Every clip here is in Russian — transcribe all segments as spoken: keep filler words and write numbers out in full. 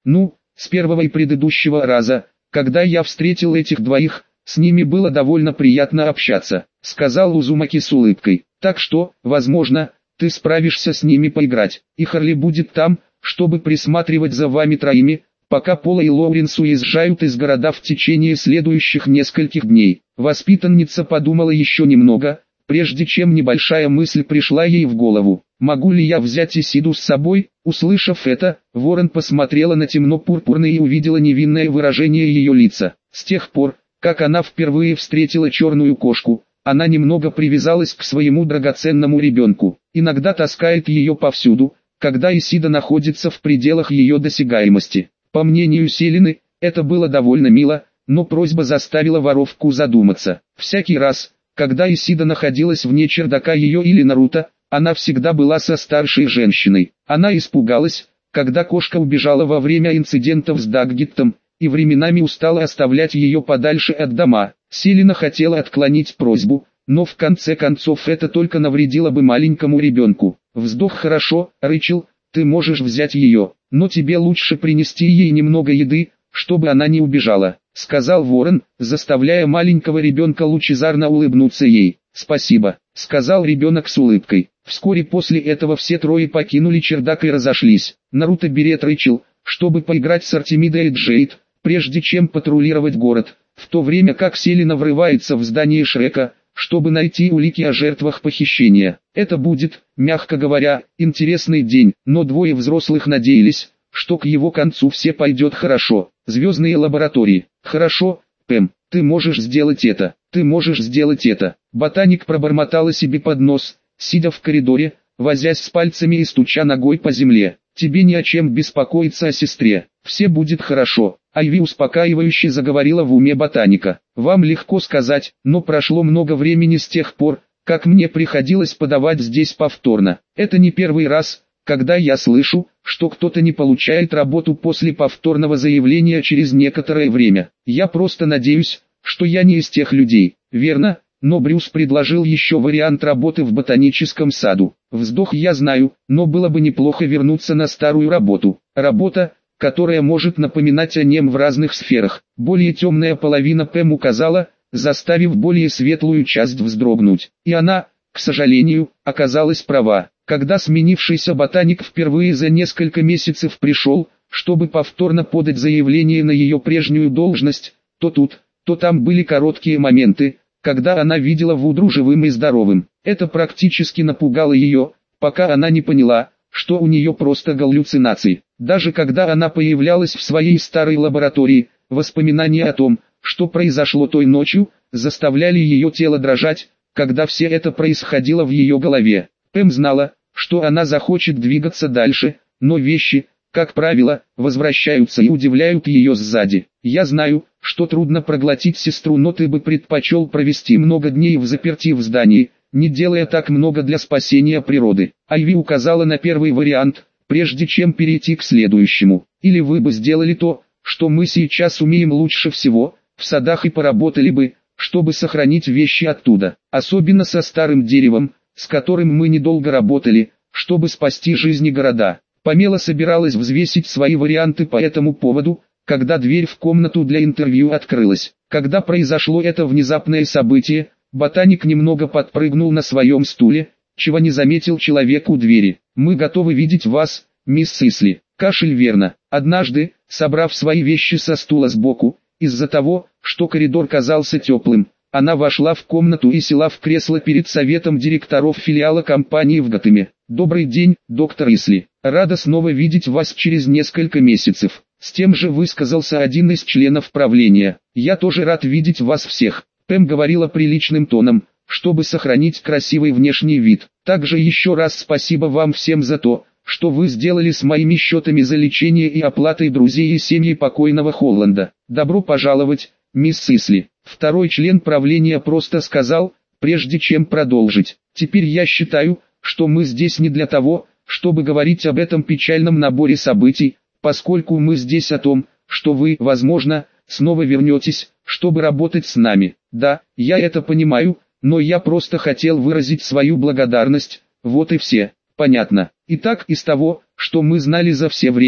Ну, с первого и предыдущего раза, когда я встретил этих двоих, с ними было довольно приятно общаться, сказал Узумаки с улыбкой. Так что, возможно, ты справишься с ними поиграть, и Харли будет там, чтобы присматривать за вами троими, пока Пола и Лоуренс уезжают из города в течение следующих нескольких дней. Воспитанница подумала еще немного, прежде чем небольшая мысль пришла ей в голову. «Могу ли я взять Исиду с собой?» Услышав это, Ворон посмотрела на темно-пурпурный и увидела невинное выражение ее лица. С тех пор, как она впервые встретила черную кошку, она немного привязалась к своему драгоценному ребенку. Иногда таскает ее повсюду, когда Исида находится в пределах ее досягаемости. По мнению Селины, это было довольно мило, но просьба заставила воровку задуматься. Всякий раз, когда Исида находилась вне чердака ее или Наруто, она всегда была со старшей женщиной. Она испугалась, когда кошка убежала во время инцидентов с Даггеттом, и временами устала оставлять ее подальше от дома. Селина хотела отклонить просьбу, но в конце концов это только навредило бы маленькому ребенку. Вздох. Хорошо, Рэйчел, ты можешь взять ее, но тебе лучше принести ей немного еды, чтобы она не убежала, сказал Ворон, заставляя маленького ребенка лучезарно улыбнуться ей. Спасибо, сказал ребенок с улыбкой. Вскоре после этого все трое покинули чердак и разошлись. Наруто берет Рэйчел, чтобы поиграть с Артемидой и Джейд, прежде чем патрулировать город, в то время как Селина врывается в здание Шрека, чтобы найти улики о жертвах похищения. Это будет, мягко говоря, интересный день, но двое взрослых надеялись, что к его концу все пойдет хорошо. Звездные лаборатории. Хорошо, Пэм, ты можешь сделать это, ты можешь сделать это. Ботаник пробормотала себе под нос, сидя в коридоре, возясь с пальцами и стуча ногой по земле. Тебе не о чем беспокоиться о сестре, все будет хорошо. Айви успокаивающе заговорила в уме ботаника. Вам легко сказать, но прошло много времени с тех пор, как мне приходилось подавать здесь повторно. Это не первый раз, когда я слышу, что кто-то не получает работу после повторного заявления через некоторое время. Я просто надеюсь, что я не из тех людей, верно? Но Брюс предложил еще вариант работы в ботаническом саду. Вздох. Я знаю, но было бы неплохо вернуться на старую работу. Работа, которая может напоминать о нем в разных сферах. Более темная половина Пэм указала, заставив более светлую часть вздрогнуть. И она, к сожалению, оказалась права. Когда сменившийся ботаник впервые за несколько месяцев пришел, чтобы повторно подать заявление на ее прежнюю должность, то тут, то там были короткие моменты, когда она видела Вудру живым и здоровым. Это практически напугало ее, пока она не поняла, что у нее просто галлюцинации. Даже когда она появлялась в своей старой лаборатории, воспоминания о том, что произошло той ночью, заставляли ее тело дрожать, когда все это происходило в ее голове. Пэм знала, что она захочет двигаться дальше, но вещи, как правило, возвращаются и удивляют ее сзади. Я знаю, что трудно проглотить сестру, но ты бы предпочел провести много дней в заперти в здании, не делая так много для спасения природы. Айви указала на первый вариант, прежде чем перейти к следующему. Или вы бы сделали то, что мы сейчас умеем лучше всего, в садах и поработали бы, чтобы сохранить вещи оттуда. Особенно со старым деревом, с которым мы недолго работали, чтобы спасти жизни города. Памела собиралась взвесить свои варианты по этому поводу, когда дверь в комнату для интервью открылась. Когда произошло это внезапное событие, ботаник немного подпрыгнул на своем стуле, чего не заметил человек у двери. «Мы готовы видеть вас, мисс Сисли». Кашель. Верно. Однажды, собрав свои вещи со стула сбоку, из-за того, что коридор казался теплым, она вошла в комнату и села в кресло перед советом директоров филиала компании в Готэме. «Добрый день, доктор Исли. Рада снова видеть вас через несколько месяцев». С тем же высказался один из членов правления. «Я тоже рад видеть вас всех». Пэм говорила приличным тоном, чтобы сохранить красивый внешний вид. «Также еще раз спасибо вам всем за то, что вы сделали с моими счетами за лечение и оплатой друзей и семьи покойного Холланда. Добро пожаловать, мисс Сисли». Второй член правления просто сказал, прежде чем продолжить: «Теперь я считаю, что мы здесь не для того, чтобы говорить об этом печальном наборе событий, поскольку мы здесь о том, что вы, возможно, снова вернетесь, чтобы работать с нами. Да, я это понимаю, но я просто хотел выразить свою благодарность, вот и все». «Понятно. Итак, из того, что мы знали за все время,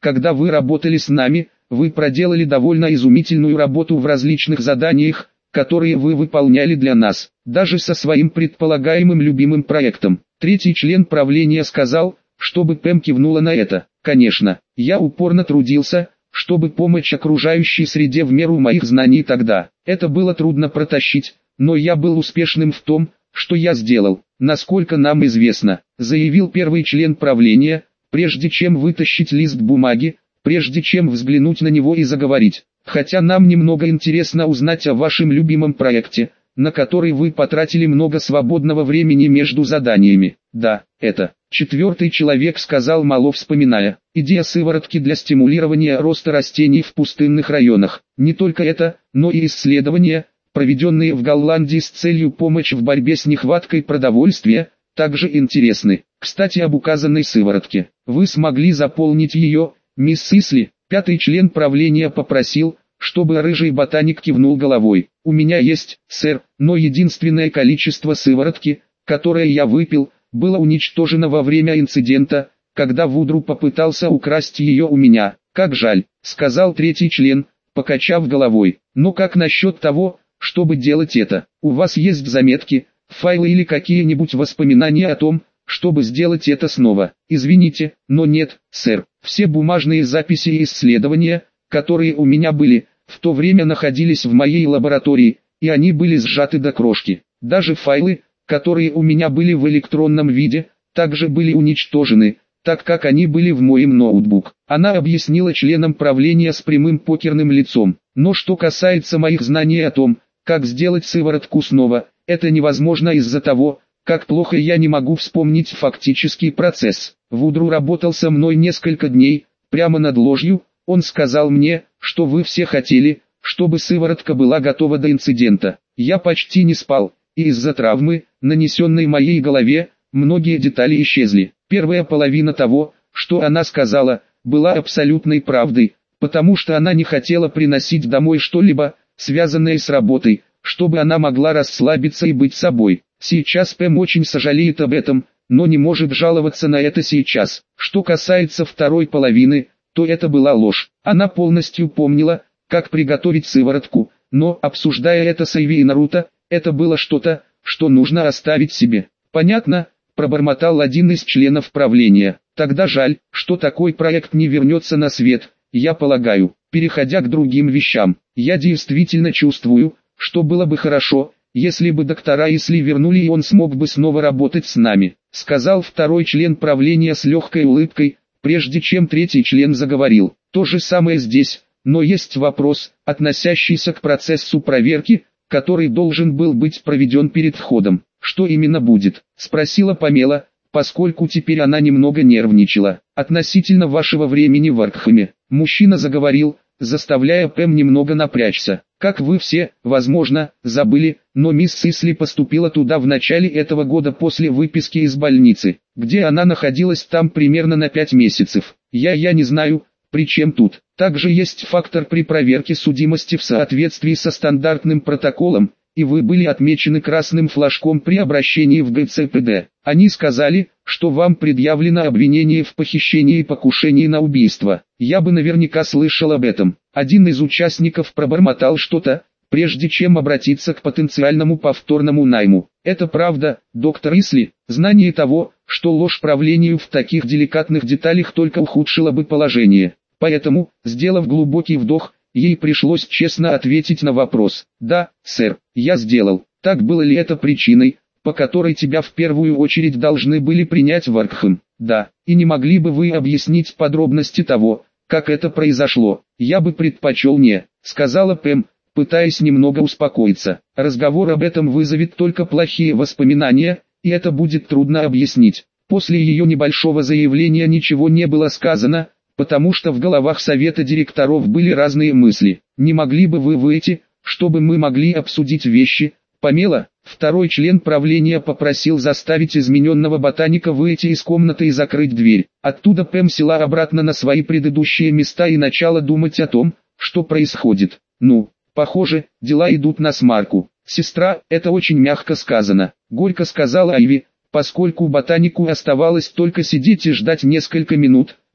когда вы работали с нами, вы проделали довольно изумительную работу в различных заданиях, которые вы выполняли для нас, даже со своим предполагаемым любимым проектом. Третий член правления сказал, чтобы Пэм кивнула на это. Конечно, я упорно трудился, чтобы помочь окружающей среде в меру моих знаний тогда. Это было трудно протащить, но я был успешным в том, что я сделал. Насколько нам известно, заявил первый член правления, прежде чем вытащить лист бумаги, прежде чем взглянуть на него и заговорить. Хотя нам немного интересно узнать о вашем любимом проекте, на который вы потратили много свободного времени между заданиями. Да, это. Четвертый человек сказал, мало вспоминая. Идея сыворотки для стимулирования роста растений в пустынных районах. Не только это, но и исследования, проведенные в Голландии с целью помощи в борьбе с нехваткой продовольствия, также интересны. Кстати, об указанной сыворотке. Вы смогли заполнить ее, мисс Сисли? Пятый член правления попросил, чтобы рыжий ботаник кивнул головой. У меня есть, сэр, но единственное количество сыворотки, которое я выпил, было уничтожено во время инцидента, когда Вудру попытался украсть ее у меня. Как жаль, сказал третий член, покачав головой. Но как насчет того, чтобы делать это? У вас есть заметки, файлы или какие-нибудь воспоминания о том, чтобы сделать это снова? Извините, но нет, сэр. Все бумажные записи и исследования, которые у меня были, в то время находились в моей лаборатории, и они были сжаты до крошки. Даже файлы, которые у меня были в электронном виде, также были уничтожены, так как они были в моем ноутбук. Она объяснила членам правления с прямым покерным лицом. Но что касается моих знаний о том, как сделать сыворотку снова, это невозможно из-за того, как плохо я не могу вспомнить фактический процесс. Вудру работал со мной несколько дней, прямо над ложью. Он сказал мне, что вы все хотели, чтобы сыворотка была готова до инцидента. Я почти не спал, и из-за травмы, нанесенной моей голове, многие детали исчезли. Первая половина того, что она сказала, была абсолютной правдой, потому что она не хотела приносить домой что-либо, связанное с работой, чтобы она могла расслабиться и быть собой. Сейчас Пэм очень сожалеет об этом, но не может жаловаться на это сейчас. Что касается второй половины, то это была ложь. Она полностью помнила, как приготовить сыворотку, но, обсуждая это с Айви и Наруто, это было что-то, что нужно оставить себе. Понятно, пробормотал один из членов правления. Тогда жаль, что такой проект не вернется на свет, я полагаю. Переходя к другим вещам, я действительно чувствую, что было бы хорошо, если бы доктора Исли вернули и он смог бы снова работать с нами, сказал второй член правления с легкой улыбкой, прежде чем третий член заговорил. То же самое здесь, но есть вопрос, относящийся к процессу проверки, который должен был быть проведен перед входом. Что именно будет? Спросила Памела, поскольку теперь она немного нервничала. Относительно вашего времени в Аркхаме. Мужчина заговорил, заставляя Пэм немного напрячься. Как вы все, возможно, забыли, но мисс Сисли поступила туда в начале этого года после выписки из больницы, где она находилась там примерно на пять месяцев. Я я не знаю, при чем тут. Также есть фактор при проверке судимости в соответствии со стандартным протоколом, и вы были отмечены красным флажком при обращении в гэ цэ пэ дэ. Они сказали, что вам предъявлено обвинение в похищении и покушении на убийство. Я бы наверняка слышал об этом. Один из участников пробормотал что-то, прежде чем обратиться к потенциальному повторному найму. Это правда, доктор Исли. Знание того, что ложь правлению в таких деликатных деталях только ухудшило бы положение. Поэтому, сделав глубокий вдох, ей пришлось честно ответить на вопрос. Да, сэр, я сделал. Так было ли это причиной, по которой тебя в первую очередь должны были принять в Аркхем? Да, и не могли бы вы объяснить подробности того, как это произошло? Я бы предпочел не, сказала Пэм, пытаясь немного успокоиться. Разговор об этом вызовет только плохие воспоминания, и это будет трудно объяснить. После ее небольшого заявления ничего не было сказано, потому что в головах совета директоров были разные мысли. Не могли бы вы выйти, чтобы мы могли обсудить вещи? Памела, второй член правления, попросил заставить измененного ботаника выйти из комнаты и закрыть дверь. Оттуда Пэм села обратно на свои предыдущие места и начала думать о том, что происходит. Ну, похоже, дела идут на смарку. Сестра, это очень мягко сказано, горько сказала Айви, поскольку ботанику оставалось только сидеть и ждать несколько минут,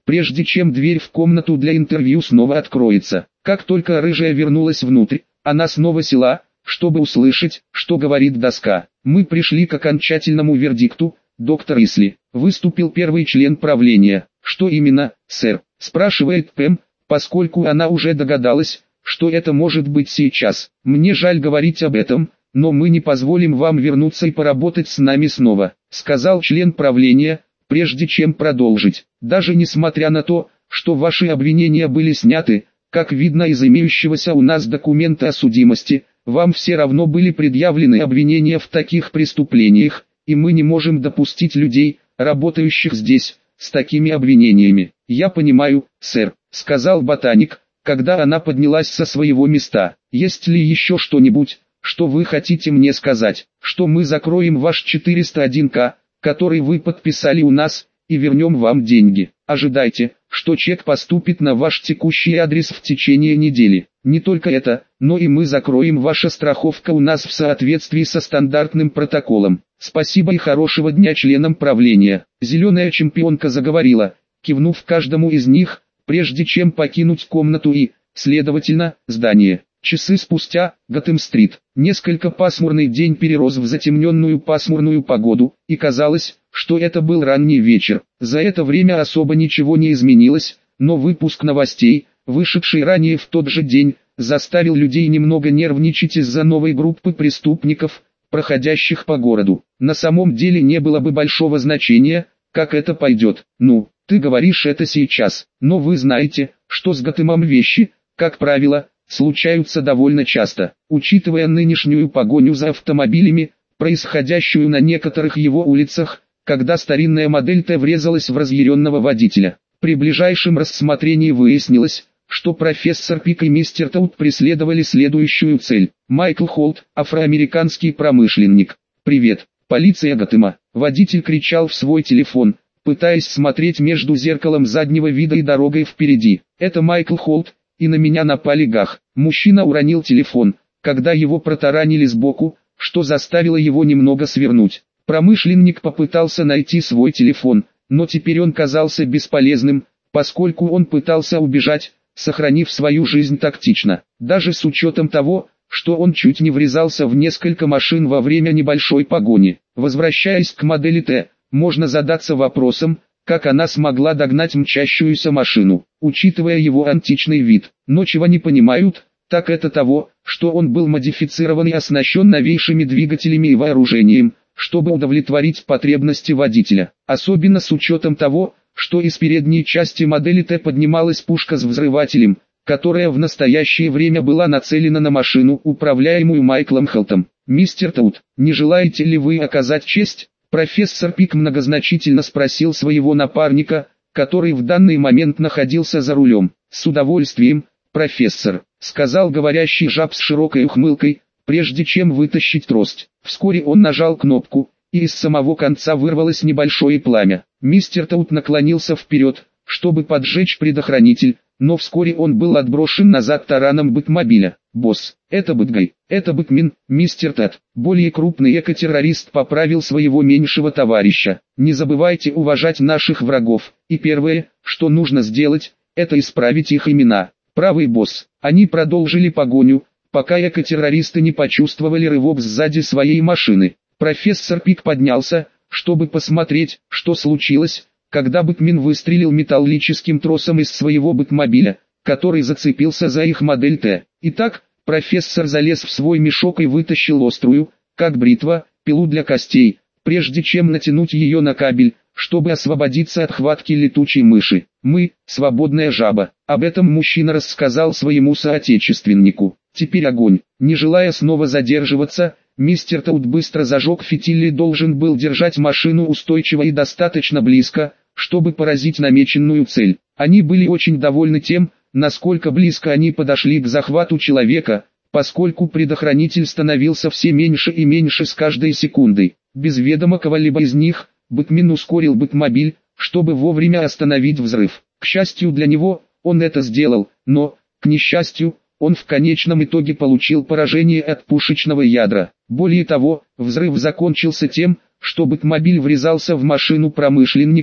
прежде чем дверь в комнату для интервью снова откроется. Как только рыжая вернулась внутрь, она снова села, чтобы услышать, что говорит доска. «Мы пришли к окончательному вердикту, доктор Исли», — выступил первый член правления. «Что именно, сэр?» — спрашивает Пэм, поскольку она уже догадалась, что это может быть сейчас. «Мне жаль говорить об этом, но мы не позволим вам вернуться и поработать с нами снова», — сказал член правления, прежде чем продолжить. «Даже несмотря на то, что ваши обвинения были сняты, как видно из имеющегося у нас документа о судимости, вам все равно были предъявлены обвинения в таких преступлениях, и мы не можем допустить людей, работающих здесь, с такими обвинениями». «Я понимаю, сэр», — сказал ботаник, когда она поднялась со своего места. «Есть ли еще что-нибудь, что вы хотите мне сказать?» «Что мы закроем ваш четыреста один ка, который вы подписали у нас, и вернем вам деньги. Ожидайте, что чек поступит на ваш текущий адрес в течение недели. Не только это, но и мы закроем ваша страховка у нас в соответствии со стандартным протоколом. Спасибо и хорошего дня членам правления». Зеленая чемпионка заговорила, кивнув каждому из них, прежде чем покинуть комнату и, следовательно, здание. Часы спустя, Готэм-стрит. Несколько пасмурный день перерос в затемненную пасмурную погоду, и казалось, что это был ранний вечер. За это время особо ничего не изменилось, но выпуск новостей, вышедший ранее в тот же день, заставил людей немного нервничать из-за новой группы преступников, проходящих по городу. На самом деле не было бы большого значения, как это пойдет. «Ну, ты говоришь это сейчас, но вы знаете, что с Готэмом вещи, как правило, случаются довольно часто, учитывая нынешнюю погоню за автомобилями, происходящую на некоторых его улицах, когда старинная модель Т врезалась в разъяренного водителя. При ближайшем рассмотрении выяснилось, что профессор Пик и мистер Таут преследовали следующую цель. Майкл Холт, афроамериканский промышленник. «Привет, полиция Готэма!» Водитель кричал в свой телефон, пытаясь смотреть между зеркалом заднего вида и дорогой впереди. «Это Майкл Холт, и на меня напали гах». Мужчина уронил телефон, когда его протаранили сбоку, что заставило его немного свернуть. Промышленник попытался найти свой телефон, но теперь он казался бесполезным, поскольку он пытался убежать, сохранив свою жизнь тактично. Даже с учетом того, что он чуть не врезался в несколько машин во время небольшой погони. Возвращаясь к модели Т, можно задаться вопросом, как она смогла догнать мчащуюся машину, учитывая его античный вид. Но чего не понимают, так это того, что он был модифицирован и оснащен новейшими двигателями и вооружением, чтобы удовлетворить потребности водителя. Особенно с учетом того, что из передней части модели Т поднималась пушка с взрывателем, которая в настоящее время была нацелена на машину, управляемую Майклом Холтом. «Мистер Таут, не желаете ли вы оказать честь?» Профессор Пик многозначительно спросил своего напарника, который в данный момент находился за рулем. «С удовольствием, профессор», — сказал говорящий жаб с широкой ухмылкой, прежде чем вытащить трость. Вскоре он нажал кнопку, и из самого конца вырвалось небольшое пламя. Мистер Таут наклонился вперед, чтобы поджечь предохранитель, но вскоре он был отброшен назад тараном бэтмобиля. «Босс, это Бэтгай, это Бэтмен, мистер Тед». Более крупный экотеррорист поправил своего меньшего товарища. «Не забывайте уважать наших врагов, и первое, что нужно сделать, это исправить их имена». «Правый, босс». Они продолжили погоню, пока экотеррористы не почувствовали рывок сзади своей машины. Профессор Пик поднялся, чтобы посмотреть, что случилось, когда Бэтмен выстрелил металлическим тросом из своего бэтмобиля, который зацепился за их модель Т. Итак, профессор залез в свой мешок и вытащил острую, как бритва, пилу для костей, прежде чем натянуть ее на кабель, чтобы освободиться от хватки летучей мыши. «Мы, свободная жаба». Об этом мужчина рассказал своему соотечественнику. «Теперь огонь». Не желая снова задерживаться, мистер Таут быстро зажег фитиль и должен был держать машину устойчиво и достаточно близко, чтобы поразить намеченную цель. Они были очень довольны тем, насколько близко они подошли к захвату человека, поскольку предохранитель становился все меньше и меньше с каждой секундой. Без ведома кого-либо из них, Бэтмен ускорил бэтмобиль, чтобы вовремя остановить взрыв. К счастью для него, он это сделал, но, к несчастью, он в конечном итоге получил поражение от пушечного ядра. Более того, взрыв закончился тем, что бэтмобиль врезался в машину промышленника,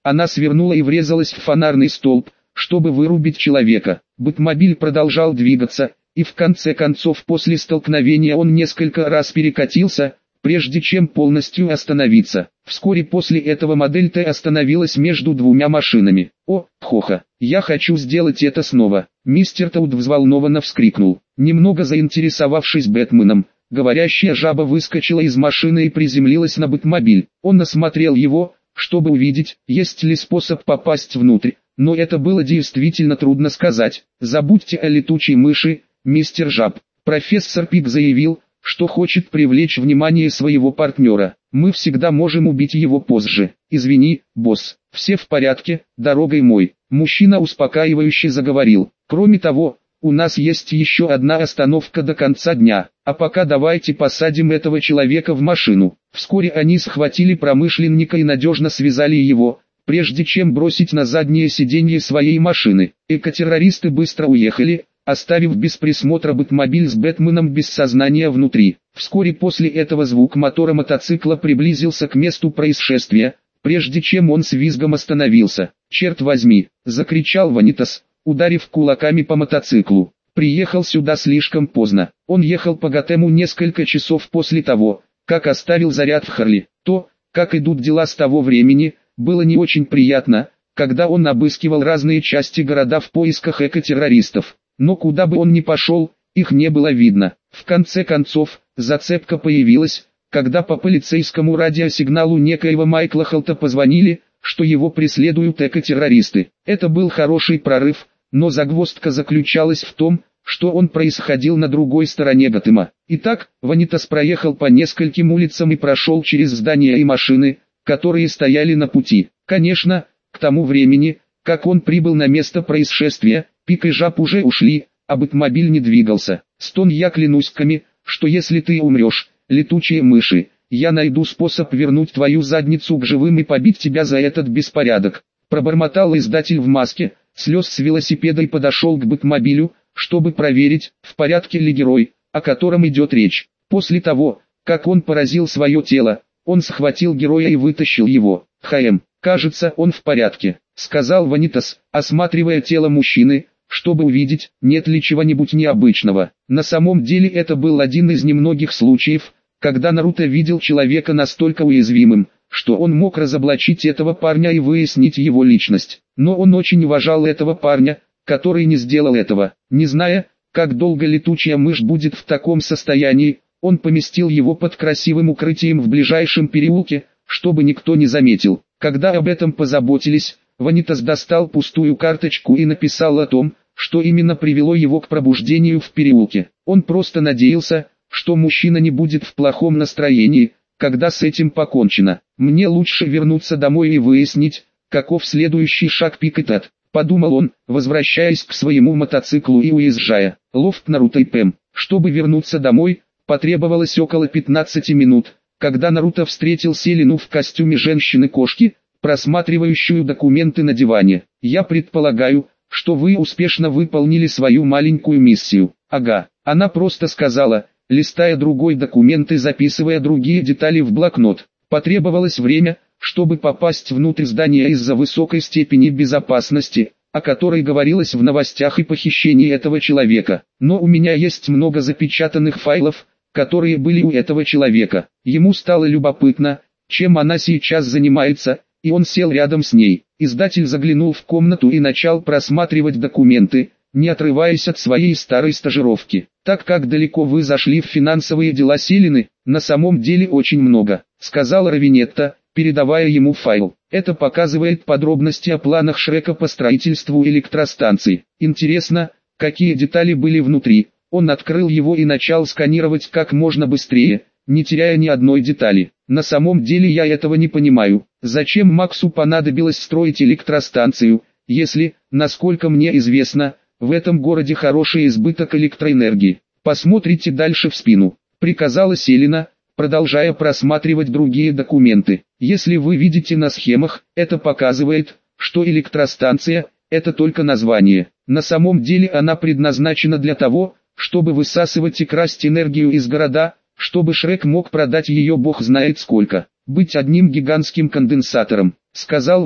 Она свернула и врезалась в фонарный столб, чтобы вырубить человека. Бэтмобиль продолжал двигаться, и в конце концов после столкновения он несколько раз перекатился, прежде чем полностью остановиться. Вскоре после этого модель Т остановилась между двумя машинами. «О, Хоха, я хочу сделать это снова!» Мистер Тоуд взволнованно вскрикнул. Немного заинтересовавшись Бэтменом, говорящая жаба выскочила из машины и приземлилась на Бэтмобиль. Он осмотрел его, чтобы увидеть, есть ли способ попасть внутрь, но это было действительно трудно сказать. «Забудьте о летучей мыши, мистер Жаб». Профессор Пик заявил, что хочет привлечь внимание своего партнера. «Мы всегда можем убить его позже. Извини, босс, все в порядке, дорогой мой». Мужчина успокаивающе заговорил. «Кроме того, у нас есть еще одна остановка до конца дня, а пока давайте посадим этого человека в машину». Вскоре они схватили промышленника и надежно связали его, прежде чем бросить на заднее сиденье своей машины. Экотеррористы быстро уехали, оставив без присмотра Бэтмобиль с Бэтменом без сознания внутри. Вскоре после этого звук мотора мотоцикла приблизился к месту происшествия, прежде чем он с визгом остановился. «Черт возьми!» — закричал Ванитас, ударив кулаками по мотоциклу. «Приехал сюда слишком поздно. Он ехал по Готэму несколько часов после того, как оставил заряд в Харли. То, как идут дела с того времени, было не очень приятно, когда он обыскивал разные части города в поисках экотеррористов. Но куда бы он ни пошел, их не было видно. В конце концов, зацепка появилась, когда по полицейскому радиосигналу некоего Майкла Холта позвонили, что его преследуют экотеррористы. Это был хороший прорыв, но загвоздка заключалась в том, что он происходил на другой стороне Готэма. Итак, Ванитас проехал по нескольким улицам и прошел через здания и машины, которые стояли на пути. Конечно, к тому времени, как он прибыл на место происшествия, Пик и Жаб уже ушли, а Бэтмобиль не двигался. «Стон, я клянусь ками, что если ты умрешь, летучие мыши, я найду способ вернуть твою задницу к живым и побить тебя за этот беспорядок», пробормотал издатель в маске, слез с велосипеда и подошел к Бэтмобилю, чтобы проверить, в порядке ли герой, о котором идет речь. После того, как он поразил свое тело, он схватил героя и вытащил его. «Хм, кажется, он в порядке», — сказал Ванитас, осматривая тело мужчины, чтобы увидеть, нет ли чего-нибудь необычного. На самом деле это был один из немногих случаев, когда Наруто видел человека настолько уязвимым, что он мог разоблачить этого парня и выяснить его личность. Но он очень уважал этого парня, который не сделал этого. Не зная, как долго летучая мышь будет в таком состоянии, он поместил его под красивым укрытием в ближайшем переулке, чтобы никто не заметил. Когда об этом позаботились, Ванитас достал пустую карточку и написал о том, что именно привело его к пробуждению в переулке. Он просто надеялся, что мужчина не будет в плохом настроении, когда с этим покончено. «Мне лучше вернуться домой и выяснить, каков следующий шаг Пикетат», подумал он, возвращаясь к своему мотоциклу и уезжая. Лофт Наруто и Пэм. Чтобы вернуться домой, потребовалось около пятнадцати минут, когда Наруто встретил Селину в костюме женщины-кошки, просматривающую документы на диване. «Я предполагаю, что вы успешно выполнили свою маленькую миссию». «Ага», она просто сказала, листая другой документ и записывая другие детали в блокнот. Потребовалось время, чтобы попасть внутрь здания из-за высокой степени безопасности, о которой говорилось в новостях и похищении этого человека. Но у меня есть много запечатанных файлов, которые были у этого человека. Ему стало любопытно, чем она сейчас занимается, и он сел рядом с ней. Издатель заглянул в комнату и начал просматривать документы, не отрываясь от своей старой стажировки. «Так как далеко вы зашли в финансовые дела Селины?» «На самом деле очень много», — сказала Равинетта, передавая ему файл. «Это показывает подробности о планах Шрека по строительству электростанции. Интересно, какие детали были внутри». Он открыл его и начал сканировать как можно быстрее, не теряя ни одной детали. «На самом деле я этого не понимаю. Зачем Максу понадобилось строить электростанцию, если, насколько мне известно, в этом городе хороший избыток электроэнергии? Посмотрите дальше в спину», — приказала Селина, продолжая просматривать другие документы. «Если вы видите на схемах, это показывает, что электростанция — это только название. На самом деле она предназначена для того, чтобы высасывать и красть энергию из города, чтобы Шрек мог продать ее бог знает сколько. Быть одним гигантским конденсатором», — сказал он,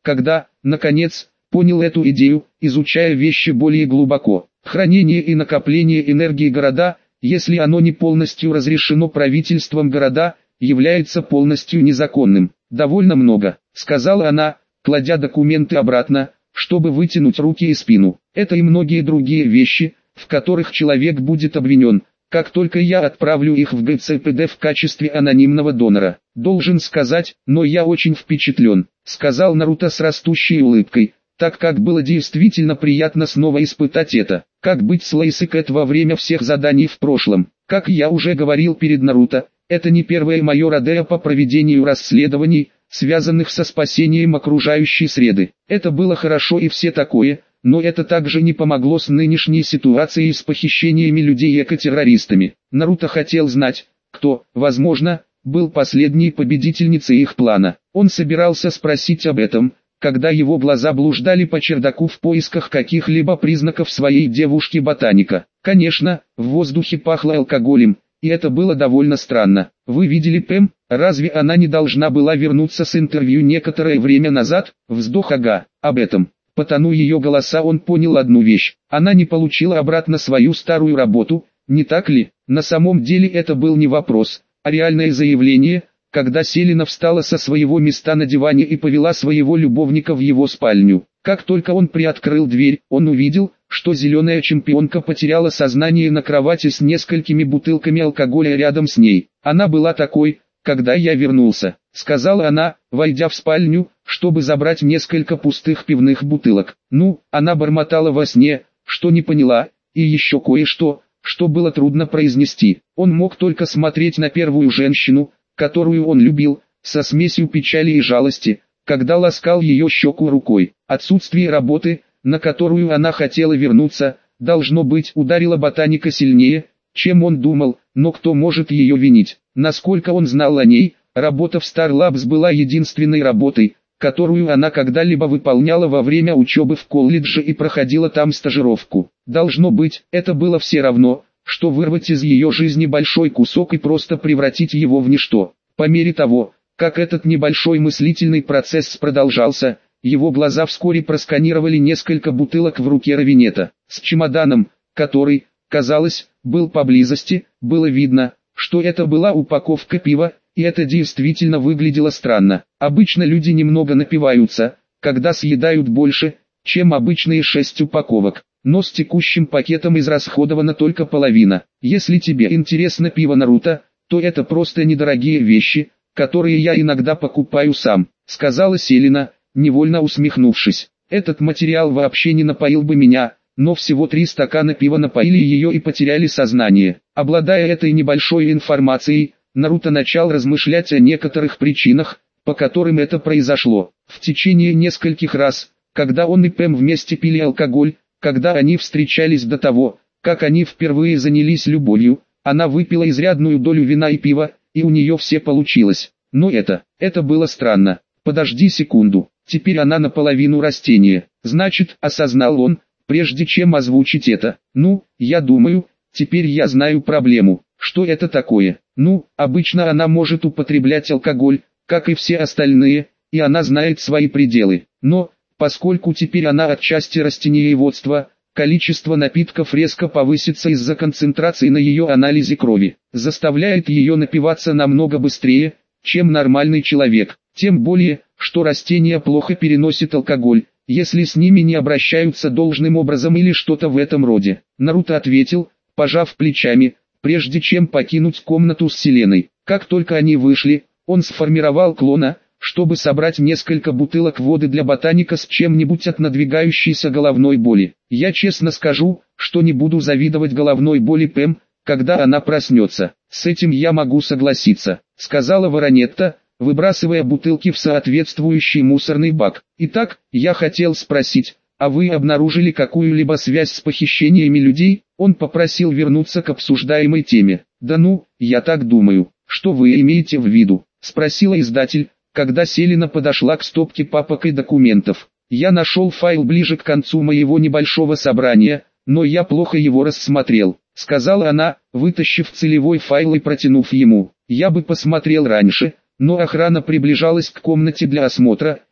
когда, наконец, понял эту идею, изучая вещи более глубоко. Хранение и накопление энергии города, если оно не полностью разрешено правительством города, является полностью незаконным. «Довольно много», — сказала она, кладя документы обратно, чтобы вытянуть руки и спину. «Это и многие другие вещи, в которых человек будет обвинен, как только я отправлю их в гэ цэ пэ дэ в качестве анонимного донора. Должен сказать, но я очень впечатлен», — сказал Наруто с растущей улыбкой, так как было действительно приятно снова испытать это. Как быть с Лейси Кэт во время всех заданий в прошлом? Как я уже говорил перед Наруто, это не первое мое родео по проведению расследований, связанных со спасением окружающей среды. Это было хорошо и все такое, но это также не помогло с нынешней ситуацией с похищениями людей эко-террористами. Наруто хотел знать, кто, возможно, был последней победительницей их плана. Он собирался спросить об этом, когда его глаза блуждали по чердаку в поисках каких-либо признаков своей девушки-ботаника. Конечно, в воздухе пахло алкоголем, и это было довольно странно. «Вы видели Пэм? Разве она не должна была вернуться с интервью некоторое время назад?» Вздох ага, об этом. По тону ее голоса он понял одну вещь. Она не получила обратно свою старую работу, не так ли? На самом деле это был не вопрос, а реальное заявление, когда Селена встала со своего места на диване и повела своего любовника в его спальню. Как только он приоткрыл дверь, он увидел, что зеленая чемпионка потеряла сознание на кровати с несколькими бутылками алкоголя рядом с ней. «Она была такой, когда я вернулся», — сказала она, войдя в спальню, чтобы забрать несколько пустых пивных бутылок. Ну, она бормотала во сне, что не поняла, и еще кое-что, что было трудно произнести. Он мог только смотреть на первую женщину, которую он любил, со смесью печали и жалости, когда ласкал ее щеку рукой. Отсутствие работы, на которую она хотела вернуться, должно быть, ударило ботаника сильнее, чем он думал, но кто может ее винить? Насколько он знал о ней, работа в Star Labs была единственной работой, которую она когда-либо выполняла во время учебы в колледже и проходила там стажировку. Должно быть, это было все равно, что вырвать из ее жизни большой кусок и просто превратить его в ничто. По мере того, как этот небольшой мыслительный процесс продолжался, его глаза вскоре просканировали несколько бутылок в руке Равинета. С чемоданом, который, казалось, был поблизости, было видно, что это была упаковка пива, и это действительно выглядело странно. Обычно люди немного напиваются, когда съедают больше, чем обычные шесть упаковок. Но с текущим пакетом израсходована только половина. Если тебе интересно пиво Наруто, то это просто недорогие вещи, которые я иногда покупаю сам, сказала Селена, невольно усмехнувшись. Этот материал вообще не напоил бы меня, но всего три стакана пива напоили ее и потеряли сознание. Обладая этой небольшой информацией, Наруто начал размышлять о некоторых причинах, по которым это произошло. В течение нескольких раз, когда он и Пэм вместе пили алкоголь, когда они встречались до того, как они впервые занялись любовью, она выпила изрядную долю вина и пива, и у нее все получилось. Но это, это было странно. Подожди секунду, теперь она наполовину растение. Значит, осознал он, прежде чем озвучить это. Ну, я думаю, теперь я знаю проблему. Что это такое? Ну, обычно она может употреблять алкоголь, как и все остальные, и она знает свои пределы. Но, поскольку теперь она отчасти растениеводства, количество напитков резко повысится из-за концентрации на ее анализе крови, заставляет ее напиваться намного быстрее, чем нормальный человек. Тем более, что растения плохо переносят алкоголь, если с ними не обращаются должным образом или что-то в этом роде. Наруто ответил, пожав плечами, прежде чем покинуть комнату с Селеной. Как только они вышли, он сформировал клона, чтобы собрать несколько бутылок воды для ботаника с чем-нибудь от надвигающейся головной боли. Я честно скажу, что не буду завидовать головной боли Пэм, когда она проснется. С этим я могу согласиться, сказала Воронетта, выбрасывая бутылки в соответствующий мусорный бак. Итак, я хотел спросить, а вы обнаружили какую-либо связь с похищениями людей? Он попросил вернуться к обсуждаемой теме. Да ну, я так думаю. Что вы имеете в виду? Спросила издатель, когда Селена подошла к стопке папок и документов. Я нашел файл ближе к концу моего небольшого собрания, но я плохо его рассмотрел, сказала она, вытащив целевой файл и протянув ему. Я бы посмотрел раньше, но охрана приближалась к комнате для осмотра,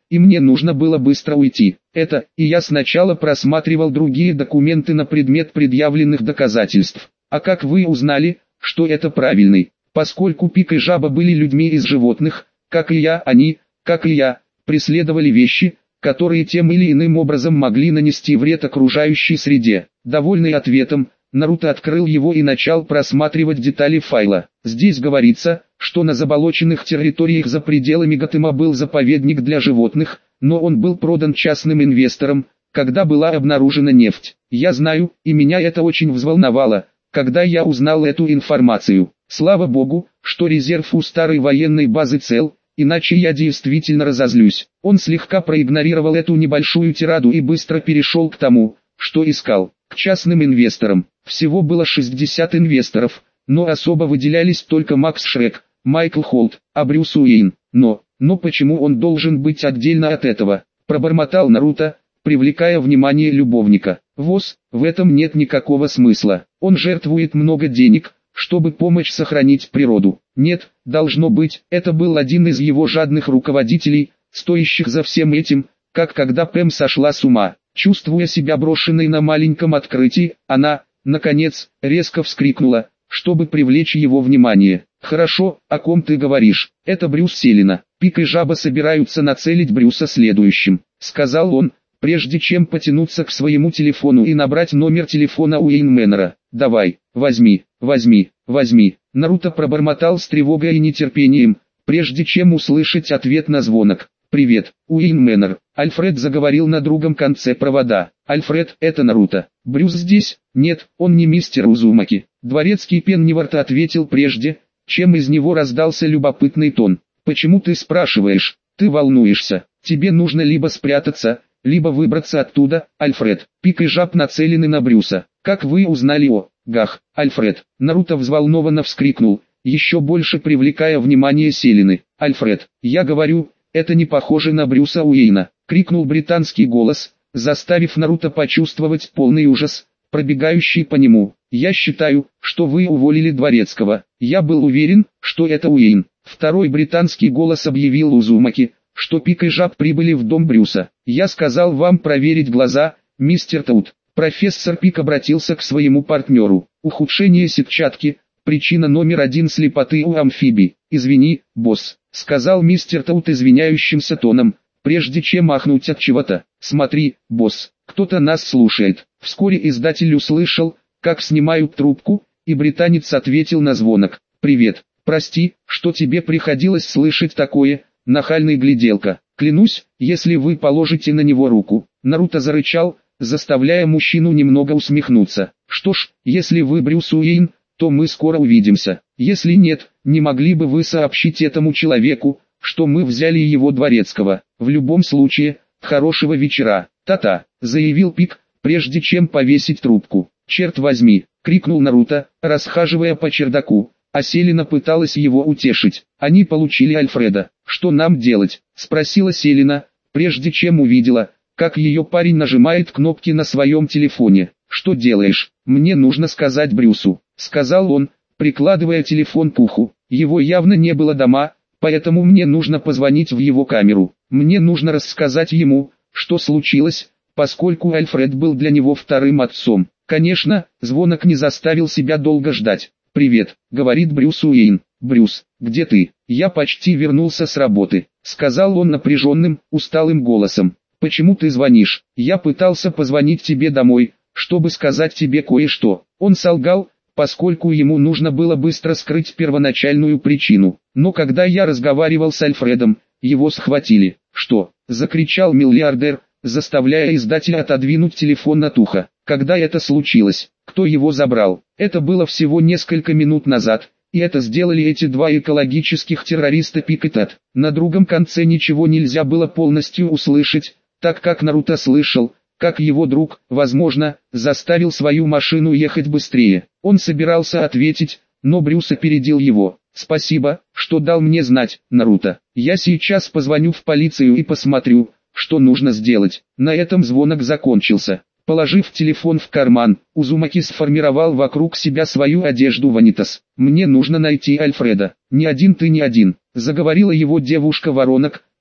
и мне нужно было быстро уйти. Это, и я сначала просматривал другие документы на предмет предъявленных доказательств. А как вы узнали, что это правильный? Поскольку Пик и Жаба были людьми из животных, как и я, они, как и я, преследовали вещи, которые тем или иным образом могли нанести вред окружающей среде. Довольный ответом, Наруто открыл его и начал просматривать детали файла. Здесь говорится, что на заболоченных территориях за пределами Готэма был заповедник для животных, но он был продан частным инвесторам, когда была обнаружена нефть. Я знаю, и меня это очень взволновало, когда я узнал эту информацию. Слава богу, что резерв у старой военной базы цел, иначе я действительно разозлюсь. Он слегка проигнорировал эту небольшую тираду и быстро перешел к тому, что искал. К частным инвесторам. Всего было шестьдесят инвесторов, но особо выделялись только Макс Шрек, Майкл Холт, а Брюс Уэйн. Но, но почему он должен быть отдельно от этого? Пробормотал Наруто, привлекая внимание любовника. ВОЗ, в этом нет никакого смысла. Он жертвует много денег, чтобы помочь сохранить природу. Нет, должно быть, это был один из его жадных руководителей, стоящих за всем этим, как когда Пэм сошла с ума. Чувствуя себя брошенной на маленьком открытии, она, наконец, резко вскрикнула, чтобы привлечь его внимание. «Хорошо, о ком ты говоришь? Это Брюс Селина. Пик и Жаба собираются нацелить Брюса следующим», — сказал он, прежде чем потянуться к своему телефону и набрать номер телефона Уэйн Мэннера. «Давай, возьми, возьми, возьми». Наруто пробормотал с тревогой и нетерпением, прежде чем услышать ответ на звонок. «Привет, Уэйн Мэннер». Альфред заговорил на другом конце провода. «Альфред, это Наруто. Брюс здесь?» «Нет, он не мистер Узумаки». Дворецкий Пенниворт ответил прежде, чем из него раздался любопытный тон. «Почему ты спрашиваешь? Ты волнуешься. Тебе нужно либо спрятаться, либо выбраться оттуда, Альфред». Пик и Жаб нацелены на Брюса. «Как вы узнали о...» «Гах, Альфред». Наруто взволнованно вскрикнул, еще больше привлекая внимание Селины. «Альфред, я говорю, это не похоже на Брюса Уэйна», — крикнул британский голос, заставив Наруто почувствовать полный ужас, пробегающий по нему. «Я считаю, что вы уволили Дворецкого. Я был уверен, что это Уэйн». Второй британский голос объявил Узумаки, что Пик и Жаб прибыли в дом Брюса. «Я сказал вам проверить глаза, мистер Таут». Профессор Пик обратился к своему партнеру. «Ухудшение сетчатки, причина номер один слепоты у амфибий. Извини, босс», — сказал мистер Таут извиняющимся тоном, прежде чем махнуть от чего-то. «Смотри, босс, кто-то нас слушает». Вскоре издатель услышал, как снимают трубку, и британец ответил на звонок. «Привет, прости, что тебе приходилось слышать такое, нахальный гляделка. Клянусь, если вы положите на него руку». Наруто зарычал, заставляя мужчину немного усмехнуться. «Что ж, если вы Брюс Уэйн, то мы скоро увидимся. Если нет, не могли бы вы сообщить этому человеку, что мы взяли его Дворецкого? В любом случае, хорошего вечера». «Та-та», — заявил Пик, прежде чем повесить трубку. «Черт возьми», — крикнул Наруто, расхаживая по чердаку, а Селина пыталась его утешить. «Они получили Альфреда. Что нам делать?» — спросила Селина, прежде чем увидела, как ее парень нажимает кнопки на своем телефоне. «Что делаешь? Мне нужно сказать Брюсу», — сказал он, прикладывая телефон к уху. «Его явно не было дома, поэтому мне нужно позвонить в его камеру. Мне нужно рассказать ему, что случилось, поскольку Альфред был для него вторым отцом». Конечно, звонок не заставил себя долго ждать. «Привет», — говорит Брюс Уэйн. «Брюс, где ты?» «Я почти вернулся с работы», — сказал он напряженным, усталым голосом. «Почему ты звонишь? Я пытался позвонить тебе домой, чтобы сказать тебе кое-что». Он солгал, поскольку ему нужно было быстро скрыть первоначальную причину. «Но когда я разговаривал с Альфредом, его схватили». «Что?» — закричал миллиардер, заставляя издателя отодвинуть телефон от уха. «Когда это случилось? Кто его забрал?» «Это было всего несколько минут назад, и это сделали эти два экологических террориста Пик и Тат». На другом конце ничего нельзя было полностью услышать, так как Наруто слышал, как его друг, возможно, заставил свою машину ехать быстрее. Он собирался ответить, но Брюс опередил его. «Спасибо, что дал мне знать, Наруто. Я сейчас позвоню в полицию и посмотрю, что нужно сделать». На этом звонок закончился. Положив телефон в карман, Узумаки сформировал вокруг себя свою одежду ванитас. «Мне нужно найти Альфреда. Ни один ты не один», — заговорила его девушка-воронок,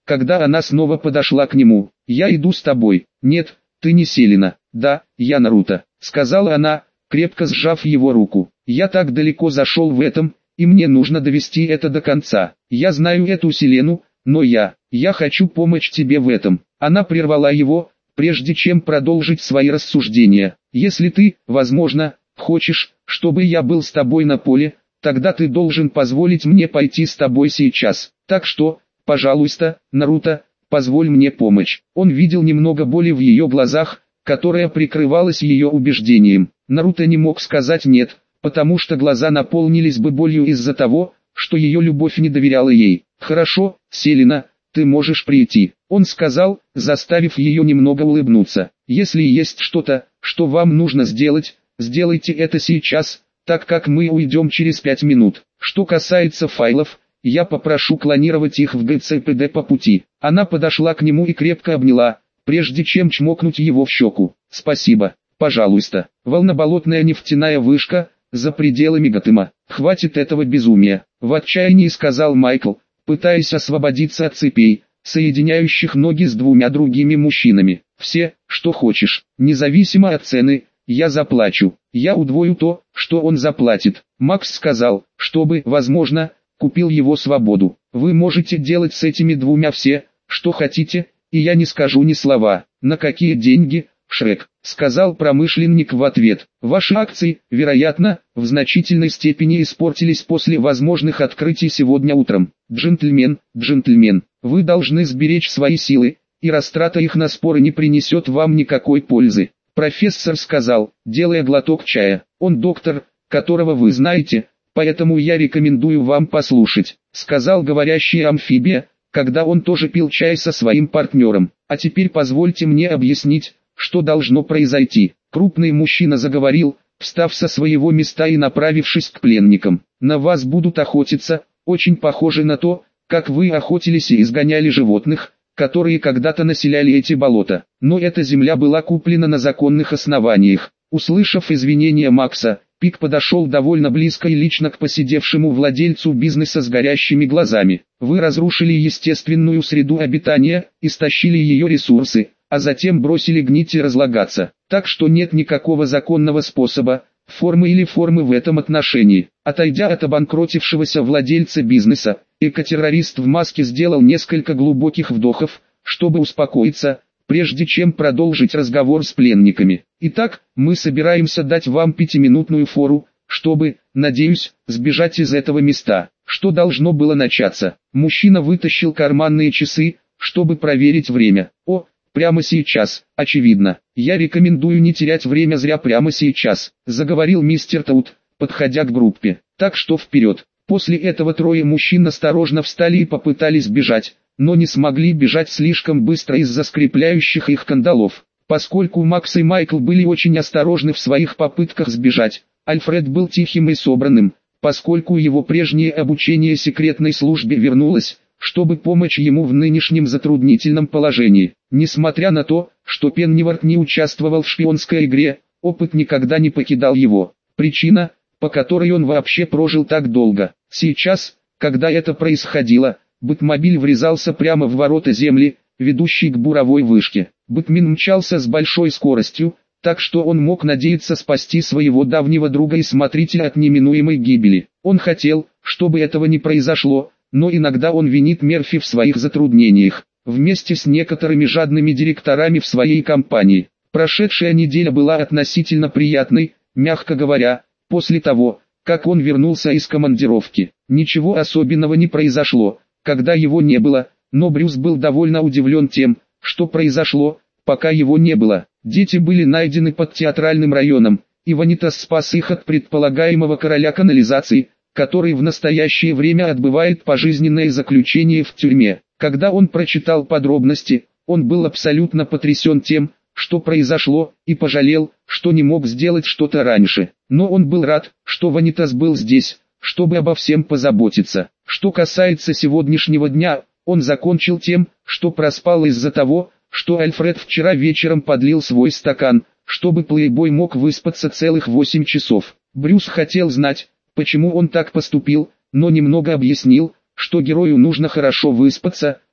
когда она снова подошла к нему. «Я иду с тобой». «Нет, ты не Селена». «Да, я Наруто», — сказала она, крепко сжав его руку. «Я так далеко зашел в этом, и мне нужно довести это до конца. Я знаю эту Селену, но я, я хочу помочь тебе в этом». Она прервала его, прежде чем продолжить свои рассуждения. «Если ты, возможно, хочешь, чтобы я был с тобой на поле, тогда ты должен позволить мне пойти с тобой сейчас. Так что, пожалуйста, Наруто, позволь мне помочь». Он видел немного боли в ее глазах, которая прикрывалась ее убеждением. Наруто не мог сказать «нет», потому что глаза наполнились бы болью из-за того, что ее любовь не доверяла ей. «Хорошо, Селена, ты можешь прийти», — он сказал, заставив ее немного улыбнуться. «Если есть что-то, что вам нужно сделать, сделайте это сейчас, так как мы уйдем через пять минут. Что касается файлов, я попрошу клонировать их в гэ цэ пэ дэ по пути». Она подошла к нему и крепко обняла, прежде чем чмокнуть его в щеку. «Спасибо, пожалуйста». Волноболотная нефтяная вышка, за пределами Готэма. «Хватит этого безумия», — в отчаянии сказал Майкл, пытаясь освободиться от цепей, соединяющих ноги с двумя другими мужчинами. «Все, что хочешь, независимо от цены, я заплачу. Я удвою то, что он заплатит». Макс сказал, чтобы, возможно, купил его свободу. «Вы можете делать с этими двумя все, что хотите, и я не скажу ни слова». «На какие деньги, Шрек?» — сказал промышленник в ответ. «Ваши акции, вероятно, в значительной степени испортились после возможных открытий сегодня утром. Джентльмен, джентльмен, вы должны сберечь свои силы, и растрата их на споры не принесет вам никакой пользы». Профессор сказал, делая глоток чая. «Он доктор, которого вы знаете, поэтому я рекомендую вам послушать», — сказал говорящий амфибия, когда он тоже пил чай со своим партнером. «А теперь позвольте мне объяснить, что должно произойти». Крупный мужчина заговорил, встав со своего места и направившись к пленникам. «На вас будут охотиться, очень похоже на то, как вы охотились и изгоняли животных, которые когда-то населяли эти болота. Но эта земля была куплена на законных основаниях». Услышав извинения Макса, Пик подошел довольно близко и лично к посидевшему владельцу бизнеса с горящими глазами. «Вы разрушили естественную среду обитания, истощили ее ресурсы, а затем бросили гнить и разлагаться. Так что нет никакого законного способа, формы или формы в этом отношении». Отойдя от обанкротившегося владельца бизнеса, экотеррорист в маске сделал несколько глубоких вдохов, чтобы успокоиться, прежде чем продолжить разговор с пленниками. «Итак, мы собираемся дать вам пятиминутную фору, чтобы, надеюсь, сбежать из этого места». Что должно было начаться? Мужчина вытащил карманные часы, чтобы проверить время. «О, прямо сейчас, очевидно. Я рекомендую не терять время зря прямо сейчас», — заговорил мистер Таут, подходя к группе. «Так что вперед». После этого трое мужчин осторожно встали и попытались бежать, но не смогли бежать слишком быстро из-за скрепляющих их кандалов. Поскольку Макс и Майкл были очень осторожны в своих попытках сбежать, Альфред был тихим и собранным, поскольку его прежнее обучение секретной службе вернулось, чтобы помочь ему в нынешнем затруднительном положении. Несмотря на то, что Пенниворт не участвовал в шпионской игре, опыт никогда не покидал его. Причина, по которой он вообще прожил так долго. Сейчас, когда это происходило, Бэтмобиль врезался прямо в ворота земли, ведущей к буровой вышке. Бэтмен мчался с большой скоростью, так что он мог надеяться спасти своего давнего друга и смотрителя от неминуемой гибели. Он хотел, чтобы этого не произошло, но иногда он винит Мерфи в своих затруднениях, вместе с некоторыми жадными директорами в своей компании. Прошедшая неделя была относительно приятной, мягко говоря, после того, как он вернулся из командировки. Ничего особенного не произошло, когда его не было, но Брюс был довольно удивлен тем, что произошло, пока его не было. Дети были найдены под театральным районом, и Ванитас спас их от предполагаемого короля канализации, который в настоящее время отбывает пожизненное заключение в тюрьме. Когда он прочитал подробности, он был абсолютно потрясен тем, что произошло, и пожалел, что не мог сделать что-то раньше. Но он был рад, что Ванитас был здесь, чтобы обо всем позаботиться. Что касается сегодняшнего дня, он закончил тем, что проспал из-за того, что Альфред вчера вечером подлил свой стакан, чтобы плейбой мог выспаться целых восемь часов. Брюс хотел знать, почему он так поступил, но немного объяснил, что герою нужно хорошо выспаться,